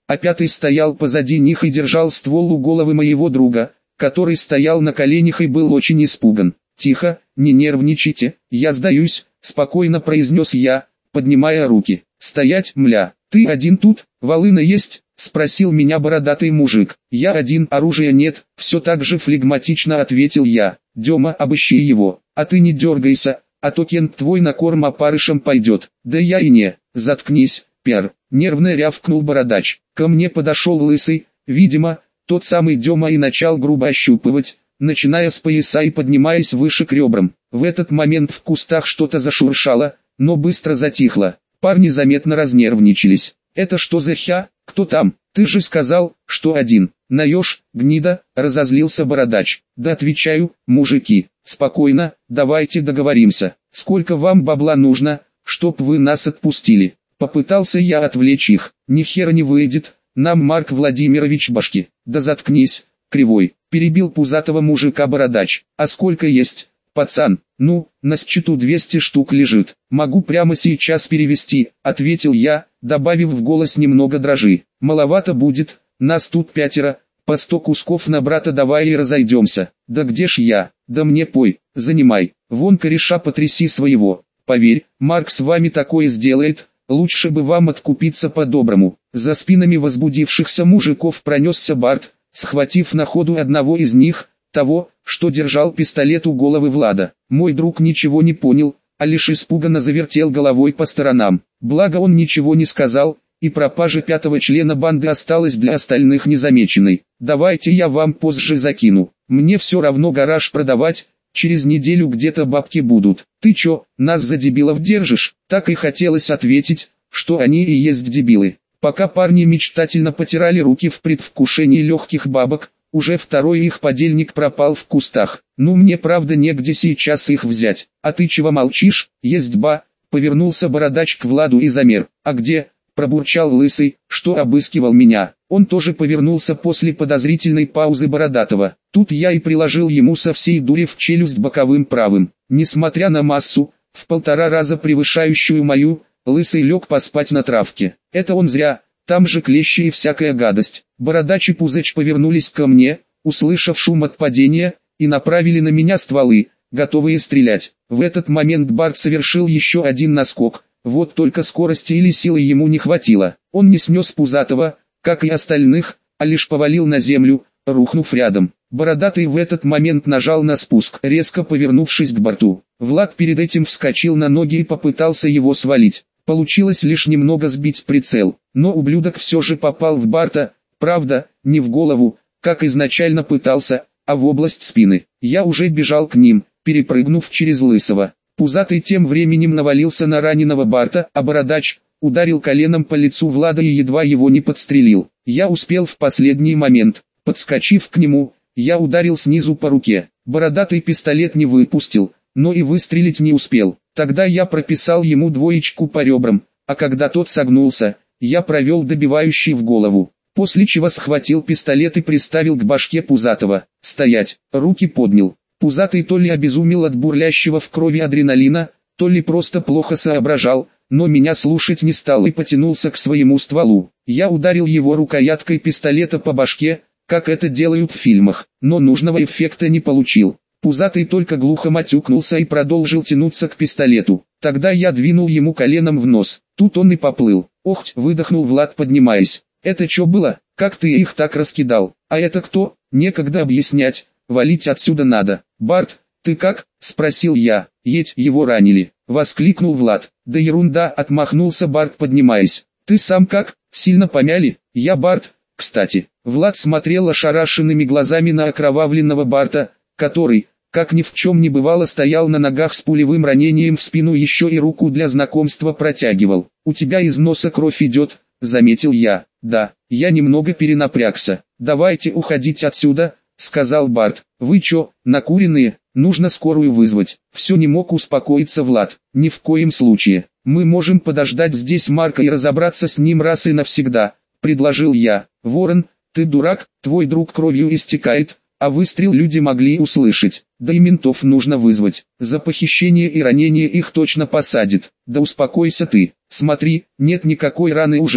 а пятый стоял позади них и держал ствол у головы моего друга, который стоял на коленях и был очень испуган. «Тихо, не нервничайте, я сдаюсь», — спокойно произнес я, поднимая руки. «Стоять, мля, ты один тут, волына есть?» — спросил меня бородатый мужик. «Я один, оружия нет», — все так же флегматично ответил я. «Дема, обыщи его, а ты не дергайся, а то Кент твой на корм опарышем пойдет». «Да я и не, заткнись, пер», — нервно рявкнул бородач. Ко мне подошел лысый, видимо, тот самый Дема, и начал грубо ощупывать, начиная с пояса и поднимаясь выше к ребрам. В этот момент в кустах что-то зашуршало, но быстро затихло. Парни заметно разнервничались. «Это что за хя? Кто там? Ты же сказал, что один. Наешь, гнида?» — разозлился бородач. «Да отвечаю, мужики, спокойно, давайте договоримся. Сколько вам бабла нужно, чтоб вы нас отпустили?» Попытался я отвлечь их. «Ни хера не выйдет, нам Марк Владимирович башки». «Да заткнись, кривой», — перебил пузатого мужика бородач. «А сколько есть, пацан?» «Ну, на счету двести штук лежит. Могу прямо сейчас перевести», — ответил я, добавив в голос немного дрожи. «Маловато будет, нас тут пятеро, по сто кусков на брата давай и разойдемся». «Да где ж я? Да мне пой, занимай, вон кореша потряси своего. Поверь, Марк с вами такое сделает, лучше бы вам откупиться по-доброму». За спинами возбудившихся мужиков пронесся Барт, схватив на ходу одного из них, того, что держал пистолет у головы Влада. Мой друг ничего не понял, а лишь испуганно завертел головой по сторонам. Благо он ничего не сказал, и пропажа пятого члена банды осталась для остальных незамеченной. «Давайте я вам позже закину, мне все равно гараж продавать, через неделю где-то бабки будут». «Ты чё, нас за дебилов держишь?» Так и хотелось ответить, что они и есть дебилы. Пока парни мечтательно потирали руки в предвкушении легких бабок, уже второй их подельник пропал в кустах. «Ну мне правда негде сейчас их взять». «А ты чего молчишь, есть ба?» Повернулся бородач к Владу и замер. «А где?» Пробурчал лысый, что обыскивал меня. Он тоже повернулся после подозрительной паузы бородатого. Тут я и приложил ему со всей дури в челюсть боковым правым. Несмотря на массу, в полтора раза превышающую мою, лысый лег поспать на травке. Это он зря, там же клещи и всякая гадость. Бородач и Пузыч повернулись ко мне, услышав шум от падения, и направили на меня стволы, готовые стрелять. В этот момент Барт совершил еще один наскок, вот только скорости или силы ему не хватило. Он не снес Пузатого, как и остальных, а лишь повалил на землю, рухнув рядом. Бородатый в этот момент нажал на спуск, резко повернувшись к Барту. Влад перед этим вскочил на ноги и попытался его свалить. Получилось лишь немного сбить прицел, но ублюдок все же попал в Барта, правда, не в голову, как изначально пытался, а в область спины. Я уже бежал к ним, перепрыгнув через Лысого. Пузатый тем временем навалился на раненого Барта, а Бородач ударил коленом по лицу Влада и едва его не подстрелил. Я успел в последний момент. Подскочив к нему, я ударил снизу по руке. Бородатый пистолет не выпустил, но и выстрелить не успел. Тогда я прописал ему двоечку по ребрам, а когда тот согнулся, я провел добивающий в голову. После чего схватил пистолет и приставил к башке Пузатого. «Стоять!» Руки поднял. Пузатый то ли обезумел от бурлящего в крови адреналина, то ли просто плохо соображал, но меня слушать не стал и потянулся к своему стволу. Я ударил его рукояткой пистолета по башке, как это делают в фильмах, но нужного эффекта не получил. Пузатый только глухо матюкнулся и продолжил тянуться к пистолету. Тогда я двинул ему коленом в нос. Тут он и поплыл. «Ох!» — выдохнул Влад, поднимаясь. «Это что было? Как ты их так раскидал? А это кто? Некогда объяснять. Валить отсюда надо». «Барт, ты как?» — спросил я. «Едь, его ранили», — воскликнул Влад. «Да ерунда», — отмахнулся Барт, поднимаясь. «Ты сам как? Сильно помяли?» «Я Барт, кстати». Влад смотрел ошарашенными глазами на окровавленного Барта, который, как ни в чем не бывало, стоял на ногах с пулевым ранением в спину, еще и руку для знакомства протягивал. «У тебя из носа кровь идет», — заметил я. «Да, я немного перенапрягся. Давайте уходить отсюда», — сказал Барт. «Вы чё, накуренные? Нужно скорую вызвать». Все не мог успокоиться Влад. «Ни в коем случае. Мы можем подождать здесь Марка и разобраться с ним раз и навсегда», — предложил я. «Ворон, ты дурак, твой друг кровью истекает, а выстрел люди могли услышать. Да и ментов нужно вызвать. За похищение и ранение их точно посадят». «Да успокойся ты. Смотри, нет никакой раны уже,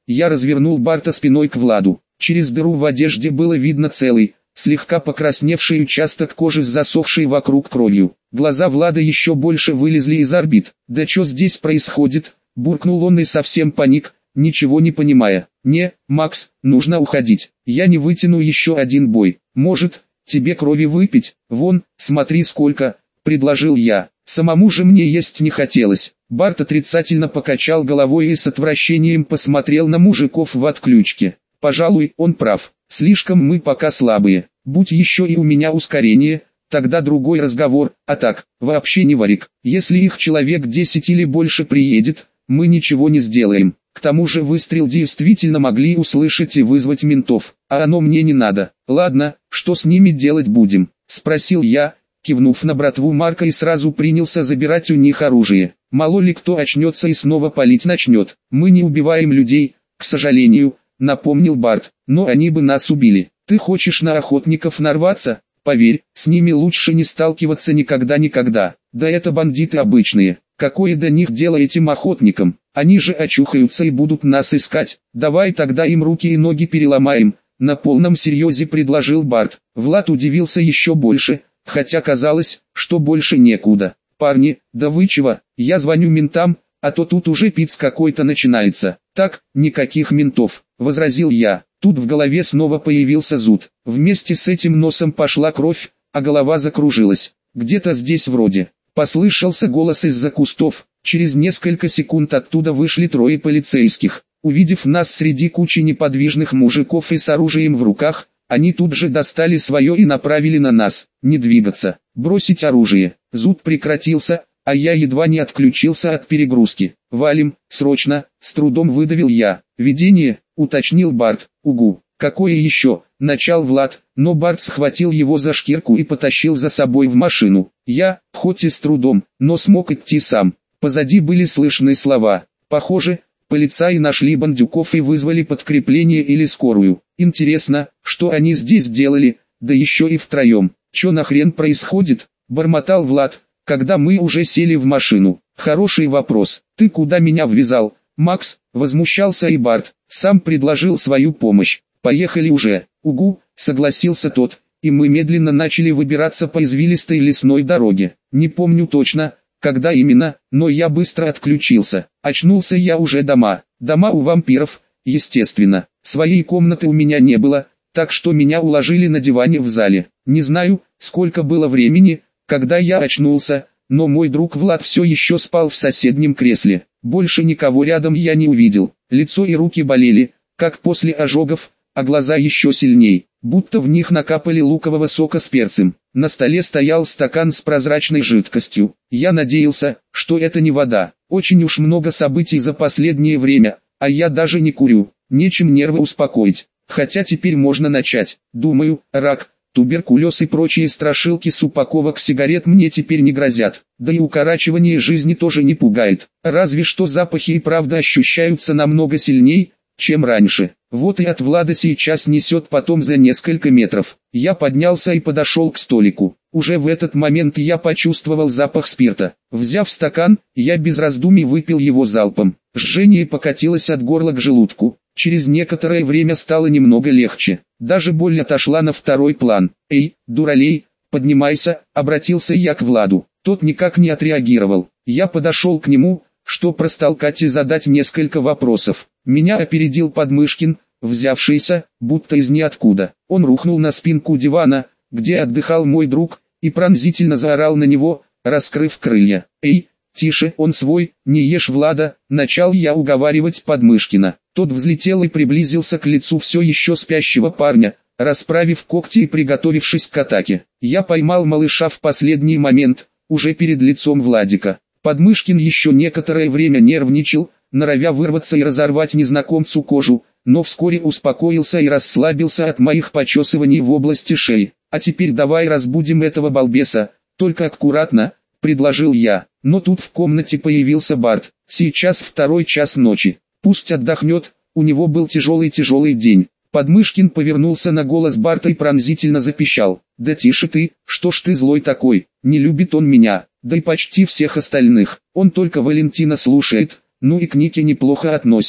Я развернул Барта спиной к Владу. Через дыру в одежде было видно целый, слегка покрасневший участок кожи с засохшей вокруг кровью. Глаза Влада еще больше вылезли из орбит. «Да что здесь происходит?» – буркнул он и совсем паник, ничего не понимая. «Не, Макс, нужно уходить. Я не вытяну еще один бой. Может, тебе крови выпить? Вон, смотри сколько», – предложил я. Самому же мне есть не хотелось. Барт отрицательно покачал головой и с отвращением посмотрел на мужиков в отключке. Пожалуй, он прав. Слишком мы пока слабые. Будь еще и у меня ускорение, тогда другой разговор, а так, вообще не варик. Если их человек десять или больше приедет, мы ничего не сделаем. К тому же выстрел действительно могли услышать и вызвать ментов, а оно мне не надо. Ладно, что с ними делать будем? Спросил я, кивнув на братву Марка, и сразу принялся забирать у них оружие. Мало ли кто очнется и снова палить начнет. Мы не убиваем людей, к сожалению, напомнил Барт, но они бы нас убили. Ты хочешь на охотников нарваться? Поверь, с ними лучше не сталкиваться никогда-никогда. Да это бандиты обычные. Какое до них дело этим охотникам? Они же очухаются и будут нас искать. Давай тогда им руки и ноги переломаем. На полном серьезе предложил Барт. Влад удивился еще больше, хотя казалось, что больше некуда. Парни, да вы чего? Я звоню ментам, а то тут уже пиц какой-то начинается. Так, никаких ментов, возразил я. Тут в голове снова появился зуд. Вместе с этим носом пошла кровь, а голова закружилась. Где-то здесь вроде. Послышался голос из-за кустов. Через несколько секунд оттуда вышли трое полицейских. Увидев нас среди кучи неподвижных мужиков и с оружием в руках, они тут же достали свое и направили на нас. Не двигаться, бросить оружие. Зуд прекратился, а я едва не отключился от перегрузки. «Валим, срочно!» — с трудом выдавил я. «Видение?» — уточнил Барт. «Угу! Какое еще?» — начал Влад, но Барт схватил его за шкирку и потащил за собой в машину. Я, хоть и с трудом, но смог идти сам. Позади были слышны слова. Похоже, полицаи нашли бандюков и вызвали подкрепление или скорую. Интересно, что они здесь делали, да еще и втроем. «Че нахрен происходит?» — бормотал Влад, когда мы уже сели в машину. «Хороший вопрос. Ты куда меня ввязал, Макс?» — возмущался и Барт. Сам предложил свою помощь. «Поехали уже». «Угу», — согласился тот, и мы медленно начали выбираться по извилистой лесной дороге. Не помню точно, когда именно, но я быстро отключился. Очнулся я уже дома. Дома у вампиров, естественно. Своей комнаты у меня не было, так что меня уложили на диване в зале. Не знаю, сколько было времени, когда я очнулся, но мой друг Влад все еще спал в соседнем кресле. Больше никого рядом я не увидел. Лицо и руки болели, как после ожогов, а глаза еще сильней, будто в них накапали лукового сока с перцем. На столе стоял стакан с прозрачной жидкостью. Я надеялся, что это не вода. Очень уж много событий за последнее время, а я даже не курю. Нечем нервы успокоить. Хотя теперь можно начать. Думаю, рак, туберкулез и прочие страшилки с упаковок сигарет мне теперь не грозят. Да и укорачивание жизни тоже не пугает. Разве что запахи и правда ощущаются намного сильней, чем раньше. Вот и от Влада сейчас несет потом за несколько метров. Я поднялся и подошел к столику. Уже в этот момент я почувствовал запах спирта. Взяв стакан, я без раздумий выпил его залпом. Жжение покатилось от горла к желудку. Через некоторое время стало немного легче. Даже боль отошла на второй план. «Эй, дуралей, поднимайся», — обратился я к Владу. Тот никак не отреагировал. Я подошел к нему, чтобы растолкать и задать несколько вопросов. Меня опередил Подмышкин, взявшийся, будто из ниоткуда. Он рухнул на спинку дивана, где отдыхал мой друг, и пронзительно заорал на него, раскрыв крылья. «Эй, тише, он свой, не ешь Влада», — начал я уговаривать Подмышкина. Тот взлетел и приблизился к лицу все еще спящего парня, расправив когти и приготовившись к атаке. Я поймал малыша в последний момент, уже перед лицом Владика. Подмышкин еще некоторое время нервничал, норовя вырваться и разорвать незнакомцу кожу, но вскоре успокоился и расслабился от моих почесываний в области шеи. «А теперь давай разбудим этого балбеса, только аккуратно», — предложил я. Но тут в комнате появился Барт. «Сейчас второй час ночи. Пусть отдохнет, у него был тяжелый-тяжелый день». Подмышкин повернулся на голос Барта и пронзительно запищал. «Да тише ты, что ж ты злой такой, не любит он меня, да и почти всех остальных, он только Валентина слушает, ну и к Нике неплохо относится.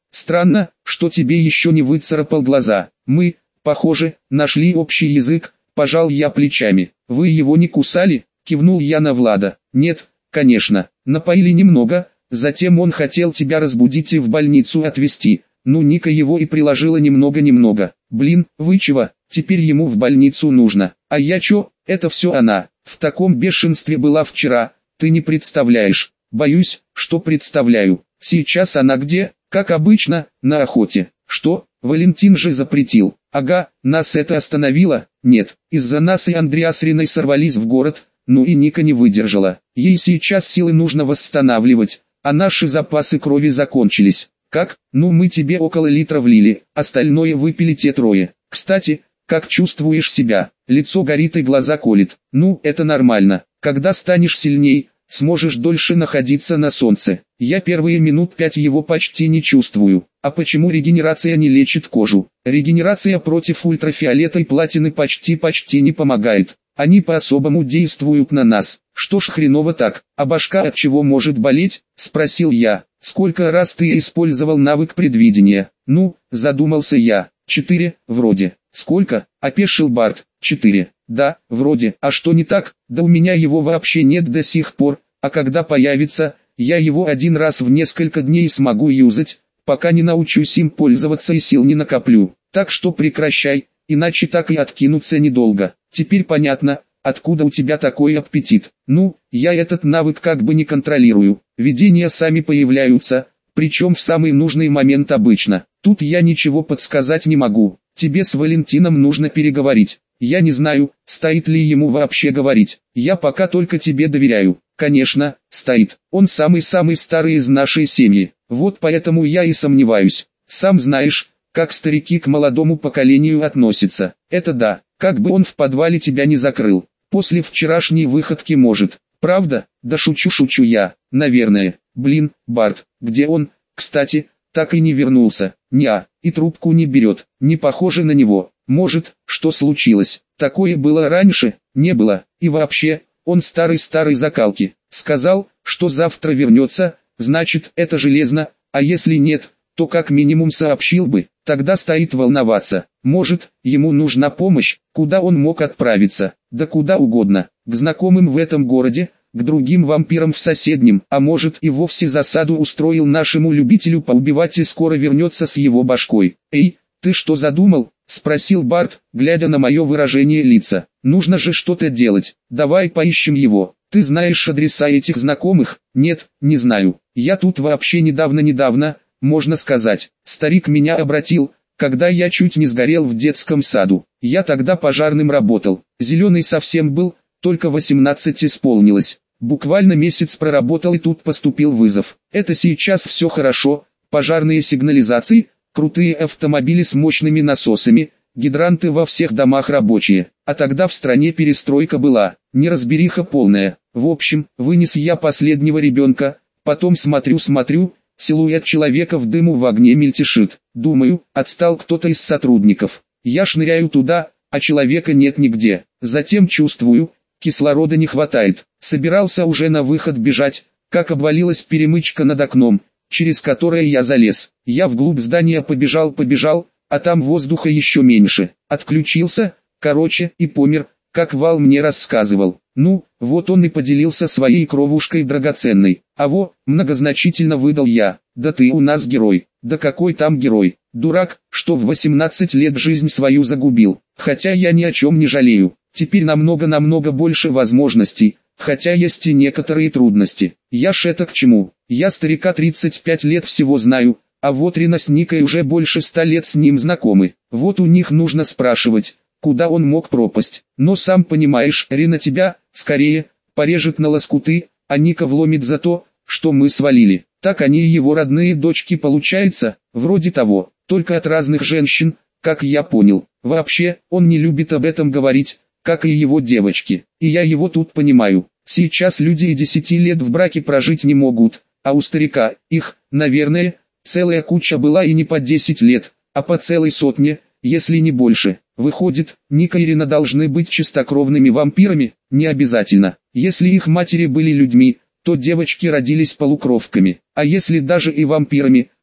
Странно, что тебе еще не выцарапал глаза. Мы, похоже, нашли общий язык, пожал я плечами. Вы его не кусали? Кивнул я на Влада. Нет, конечно, напоили немного, затем он хотел тебя разбудить и в больницу отвезти. Ну Ника его и приложила немного-немного. Блин, вы чего, теперь ему в больницу нужно. А я чё, это все она. В таком бешенстве была вчера, ты не представляешь. Боюсь, что представляю. Сейчас она где? Как обычно, на охоте. Что? Валентин же запретил. Ага, нас это остановило? Нет, из-за нас и Андреа с Риной сорвались в город, ну и Ника не выдержала. Ей сейчас силы нужно восстанавливать, а наши запасы крови закончились. Как? Ну мы тебе около литра влили, остальное выпили те трое. Кстати, как чувствуешь себя? Лицо горит и глаза колет. Ну, это нормально. Когда станешь сильней, сможешь дольше находиться на солнце. Я первые минут пять его почти не чувствую. А почему регенерация не лечит кожу? Регенерация против ультрафиолета и платины почти-почти не помогает. Они по-особому действуют на нас. Что ж хреново так, а башка от чего может болеть? Спросил я. Сколько раз ты использовал навык предвидения? Ну, задумался я. Четыре, вроде. Сколько? Опешил Барт. Четыре. Да, вроде. А что не так? Да у меня его вообще нет до сих пор. А когда появится, я его один раз в несколько дней смогу юзать, пока не научусь им пользоваться и сил не накоплю. Так что прекращай, иначе так и откинуться недолго. Теперь понятно, откуда у тебя такой аппетит. Ну, я этот навык как бы не контролирую. Видения сами появляются, причем в самый нужный момент обычно. Тут я ничего подсказать не могу. Тебе с Валентином нужно переговорить. Я не знаю, стоит ли ему вообще говорить. Я пока только тебе доверяю. Конечно, стоит. Он самый-самый старый из нашей семьи. Вот поэтому я и сомневаюсь. Сам знаешь, как старики к молодому поколению относятся. Это да, как бы он в подвале тебя не закрыл. После вчерашней выходки может. Правда? Да шучу-шучу я, наверное. Блин, Барт, где он? Кстати, так и не вернулся. Неа, и трубку не берет. Не похоже на него. Может, что случилось? Такое было раньше? Не было. И вообще, он старый-старый закалки. Сказал, что завтра вернется, значит это железно, а если нет, то как минимум сообщил бы. Тогда стоит волноваться. Может, ему нужна помощь, куда он мог отправиться? Да куда угодно. К знакомым в этом городе, к другим вампирам в соседнем, а может и вовсе засаду устроил нашему любителю поубивать и скоро вернется с его башкой. Эй, ты что задумал? Спросил Барт, глядя на мое выражение лица. Нужно же что-то делать, давай поищем его. Ты знаешь адреса этих знакомых? Нет, не знаю. Я тут вообще недавно-недавно, можно сказать. Старик меня обратил, когда я чуть не сгорел в детском саду. Я тогда пожарным работал. Зеленый совсем был, только восемнадцать исполнилось. Буквально месяц проработал и тут поступил вызов. Это сейчас все хорошо, пожарные сигнализации, крутые автомобили с мощными насосами, гидранты во всех домах рабочие. А тогда в стране перестройка была, неразбериха полная. В общем, вынес я последнего ребенка, потом смотрю-смотрю, силуэт человека в дыму в огне мельтешит. Думаю, отстал кто-то из сотрудников. Я шныряю туда, а человека нет нигде. Затем чувствую, кислорода не хватает. Собирался уже на выход бежать, как обвалилась перемычка над окном, через которое я залез. Я вглубь здания побежал-побежал, а там воздуха еще меньше. Отключился, короче, и помер, как Вал мне рассказывал. Ну, вот он и поделился своей кровушкой драгоценной. А во, многозначительно выдал я. Да ты у нас герой. Да какой там герой? Дурак, что в восемнадцать лет жизнь свою загубил. Хотя я ни о чем не жалею. Теперь намного-намного больше возможностей, хотя есть и некоторые трудности. Я ж это к чему? Я старика тридцать пять лет всего знаю, а вот Рина с Никой уже больше ста лет с ним знакомы. Вот у них нужно спрашивать, куда он мог пропасть. Но сам понимаешь, Рина тебя, скорее, порежет на лоскуты, а Ника вломит за то, что мы свалили. Так они и его родные дочки получается, вроде того, только от разных женщин, как я понял. Вообще, он не любит об этом говорить, как и его девочки. И я его тут понимаю. Сейчас люди и десяти лет в браке прожить не могут, а у старика, их, наверное, целая куча была и не по десять лет, а по целой сотне, если не больше. Выходит, Ника и Рина должны быть чистокровными вампирами? Не обязательно. Если их матери были людьми, то девочки родились полукровками. А если даже и вампирами,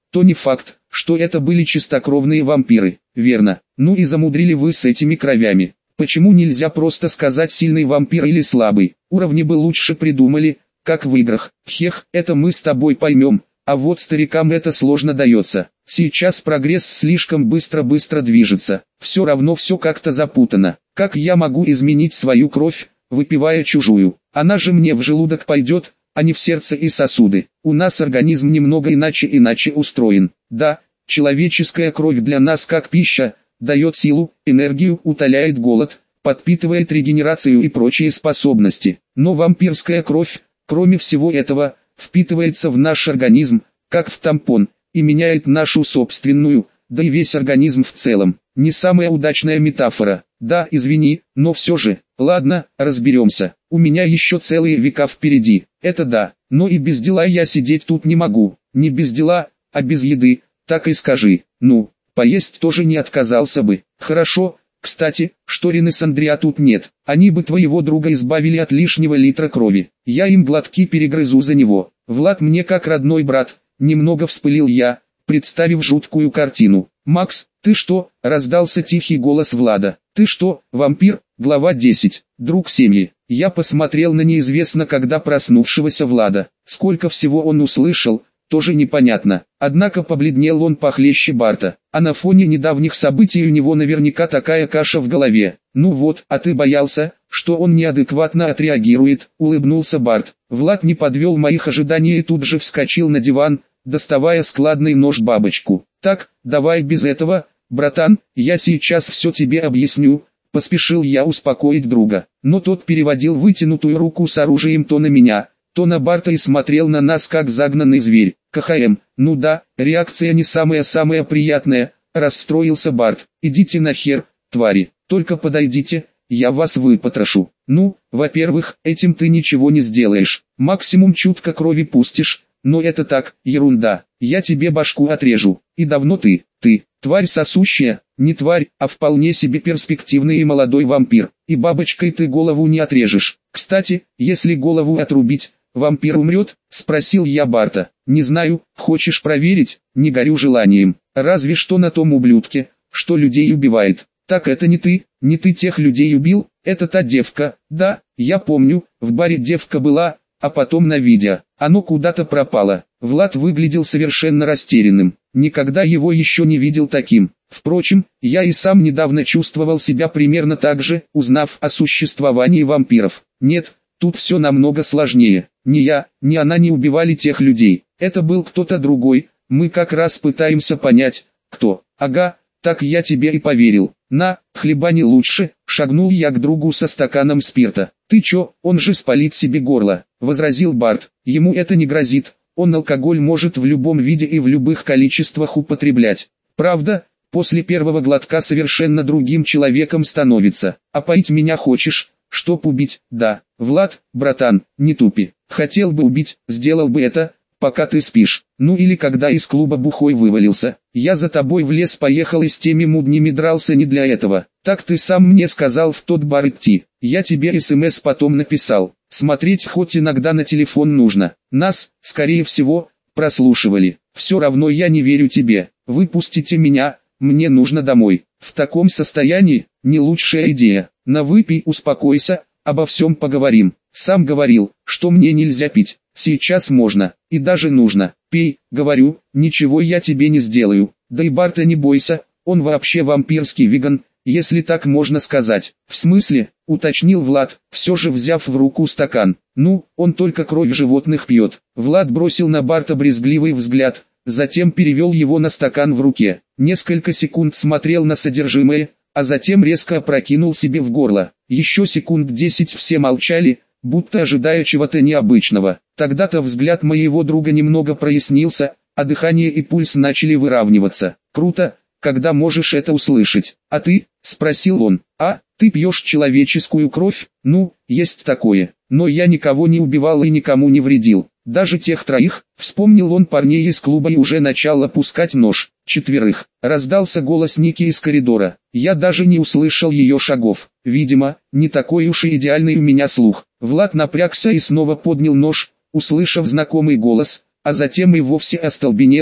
то не факт, что это были чистокровные вампиры, верно? Ну и замудрили вы с этими кровями. Почему нельзя просто сказать сильный вампир или слабый? Уровни бы лучше придумали, как в играх. Хех, это мы с тобой поймем, а вот старикам это сложно дается. Сейчас прогресс слишком быстро-быстро движется. Все равно все как-то запутано. Как я могу изменить свою кровь, выпивая чужую? Она же мне в желудок пойдет, а не в сердце и сосуды. У нас организм немного иначе иначе устроен. Да, человеческая кровь для нас как пища, дает силу, энергию, утоляет голод, подпитывает регенерацию и прочие способности. Но вампирская кровь, кроме всего этого, впитывается в наш организм, как в тампон, и меняет нашу собственную, да и весь организм в целом. Не самая удачная метафора. Да, извини, но все же. Ладно, разберемся. У меня еще целые века впереди. Это да, но и без дела я сидеть тут не могу. Не без дела, а без еды, так и скажи. Ну, поесть тоже не отказался бы. Хорошо, кстати, что Рины с Андреа тут нет. Они бы твоего друга избавили от лишнего литра крови. Я им глотки перегрызу за него. Влад мне как родной брат. Немного вспылил я, представив жуткую картину. «Макс, ты что?» – раздался тихий голос Влада. «Ты что, вампир?» Глава десять. Друг семьи. Я посмотрел на неизвестно когда проснувшегося Влада. Сколько всего он услышал, тоже непонятно. Однако побледнел он похлеще Барта. А на фоне недавних событий у него наверняка такая каша в голове. «Ну вот, а ты боялся, что он неадекватно отреагирует», – улыбнулся Барт. Влад не подвел моих ожиданий и тут же вскочил на диван, доставая складный нож-бабочку. «Так, давай без этого, братан, я сейчас все тебе объясню», — поспешил я успокоить друга. Но тот переводил вытянутую руку с оружием то на меня, то на Барта и смотрел на нас как загнанный зверь. «КХМ, ну да, реакция не самая-самая приятная», — расстроился Барт. «Идите нахер, твари, только подойдите, я вас выпотрошу». «Ну, во-первых, этим ты ничего не сделаешь, максимум чутка крови пустишь, но это так, ерунда, я тебе башку отрежу. И давно ты, ты, тварь сосущая, не тварь, а вполне себе перспективный и молодой вампир, и бабочкой ты голову не отрежешь. Кстати, если голову отрубить, вампир умрет?» — спросил я Барта. «Не знаю, хочешь проверить?» «Не горю желанием, разве что на том ублюдке, что людей убивает». «Так это не ты, не ты тех людей убил, это та девка». «Да, я помню, в баре девка была, а потом на видео, оно куда-то пропало». Влад выглядел совершенно растерянным, никогда его еще не видел таким. Впрочем, я и сам недавно чувствовал себя примерно так же, узнав о существовании вампиров. Нет, тут все намного сложнее. Ни я, ни она не убивали тех людей, это был кто-то другой, мы как раз пытаемся понять, кто. Ага, так я тебе и поверил. На, хлебани лучше, шагнул я к другу со стаканом спирта. «Ты чё, он же спалит себе горло», — возразил Барт. «Ему это не грозит, он алкоголь может в любом виде и в любых количествах употреблять. Правда, после первого глотка совершенно другим человеком становится. А поить меня хочешь, чтоб убить?» «Да, Влад, братан, не тупи. Хотел бы убить, сделал бы это, пока ты спишь. Ну или когда из клуба бухой вывалился. Я за тобой в лес поехал и с теми муднями дрался не для этого. Так ты сам мне сказал в тот бар идти. Я тебе СМС потом написал. Смотреть хоть иногда на телефон нужно. Нас, скорее всего, прослушивали. Все равно я не верю тебе. Выпустите меня, мне нужно домой. В таком состоянии, не лучшая идея. На выпей, успокойся, обо всем поговорим. Сам говорил, что мне нельзя пить. Сейчас можно, и даже нужно. Пей, говорю, ничего я тебе не сделаю. Да и Барта не бойся, он вообще вампирский веган, если так можно сказать. В смысле, уточнил Влад, все же взяв в руку стакан. Ну, он только кровь животных пьет. Влад бросил на Барта брезгливый взгляд, затем перевел его на стакан в руке. Несколько секунд смотрел на содержимое, а затем резко опрокинул себе в горло. Еще секунд десять все молчали, будто ожидая чего-то необычного. Тогда-то взгляд моего друга немного прояснился, а дыхание и пульс начали выравниваться. «Круто, когда можешь это услышать. А ты?» — спросил он. «А, ты пьешь человеческую кровь?» «Ну, есть такое. Но я никого не убивал и никому не вредил. Даже тех троих», — вспомнил он парней из клуба и уже начал опускать нож. «Четверых», — раздался голос Ники из коридора. Я даже не услышал ее шагов. Видимо, не такой уж и идеальный у меня слух. Влад напрягся и снова поднял нож, услышав знакомый голос, а затем и вовсе остолбенел,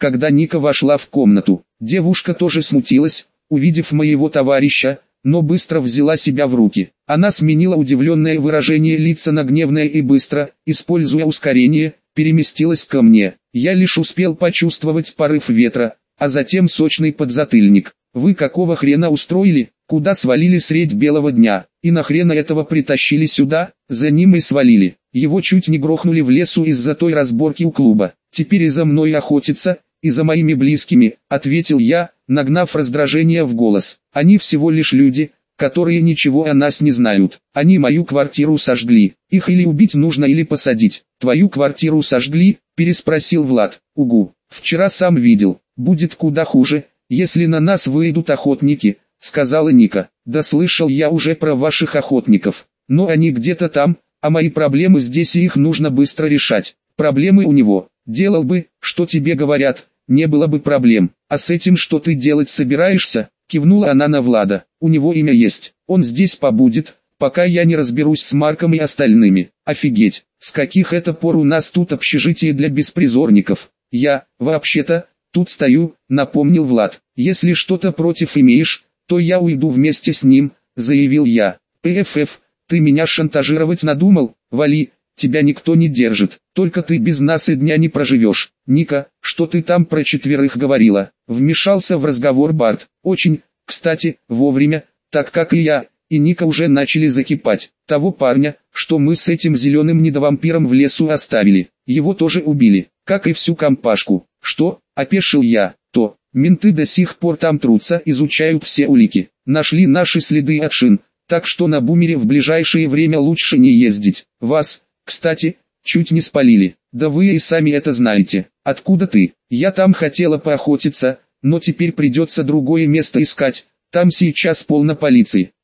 когда Ника вошла в комнату. Девушка тоже смутилась, увидев моего товарища, но быстро взяла себя в руки. Она сменила удивленное выражение лица на гневное и быстро, используя ускорение, переместилась ко мне. Я лишь успел почувствовать порыв ветра, а затем сочный подзатыльник. «Вы какого хрена устроили? Куда свалили средь белого дня? И нахрена этого притащили сюда?» За ним и свалили. Его чуть не грохнули в лесу из-за той разборки у клуба. «Теперь и за мной охотятся, и за моими близкими», — ответил я, нагнав раздражение в голос. «Они всего лишь люди, которые ничего о нас не знают. Они мою квартиру сожгли. Их или убить нужно, или посадить». «Твою квартиру сожгли?» — переспросил Влад. «Угу, вчера сам видел. Будет куда хуже, если на нас выйдут охотники», — сказала Ника. «Да слышал я уже про ваших охотников. Но они где-то там, а мои проблемы здесь, и их нужно быстро решать». «Проблемы у него. Делал бы, что тебе говорят, не было бы проблем. А с этим что ты делать собираешься?» — кивнула она на Влада. «У него имя есть. Он здесь побудет, пока я не разберусь с Марком и остальными». «Офигеть, с каких это пор у нас тут общежитие для беспризорников?» «Я, вообще-то, тут стою», — напомнил Влад. «Если что-то против имеешь, то я уйду вместе с ним», — заявил я. «ПФФ, ты меня шантажировать надумал? Вали, тебя никто не держит, только ты без нас и дня не проживешь». «Ника, что ты там про четверых говорила?» — вмешался в разговор Барт. «Очень, кстати, вовремя, так как и я, и Ника уже начали закипать. Того парня, что мы с этим зеленым недовампиром в лесу оставили, его тоже убили, как и всю компашку». «Что?» — опешил я. «То, менты до сих пор там трутся, изучают все улики, нашли наши следы от шин, так что на бумере в ближайшее время лучше не ездить. Вас, кстати, чуть не спалили. Да вы и сами это знаете. Откуда ты?» «Я там хотела поохотиться, но теперь придется другое место искать, там сейчас полно полиции».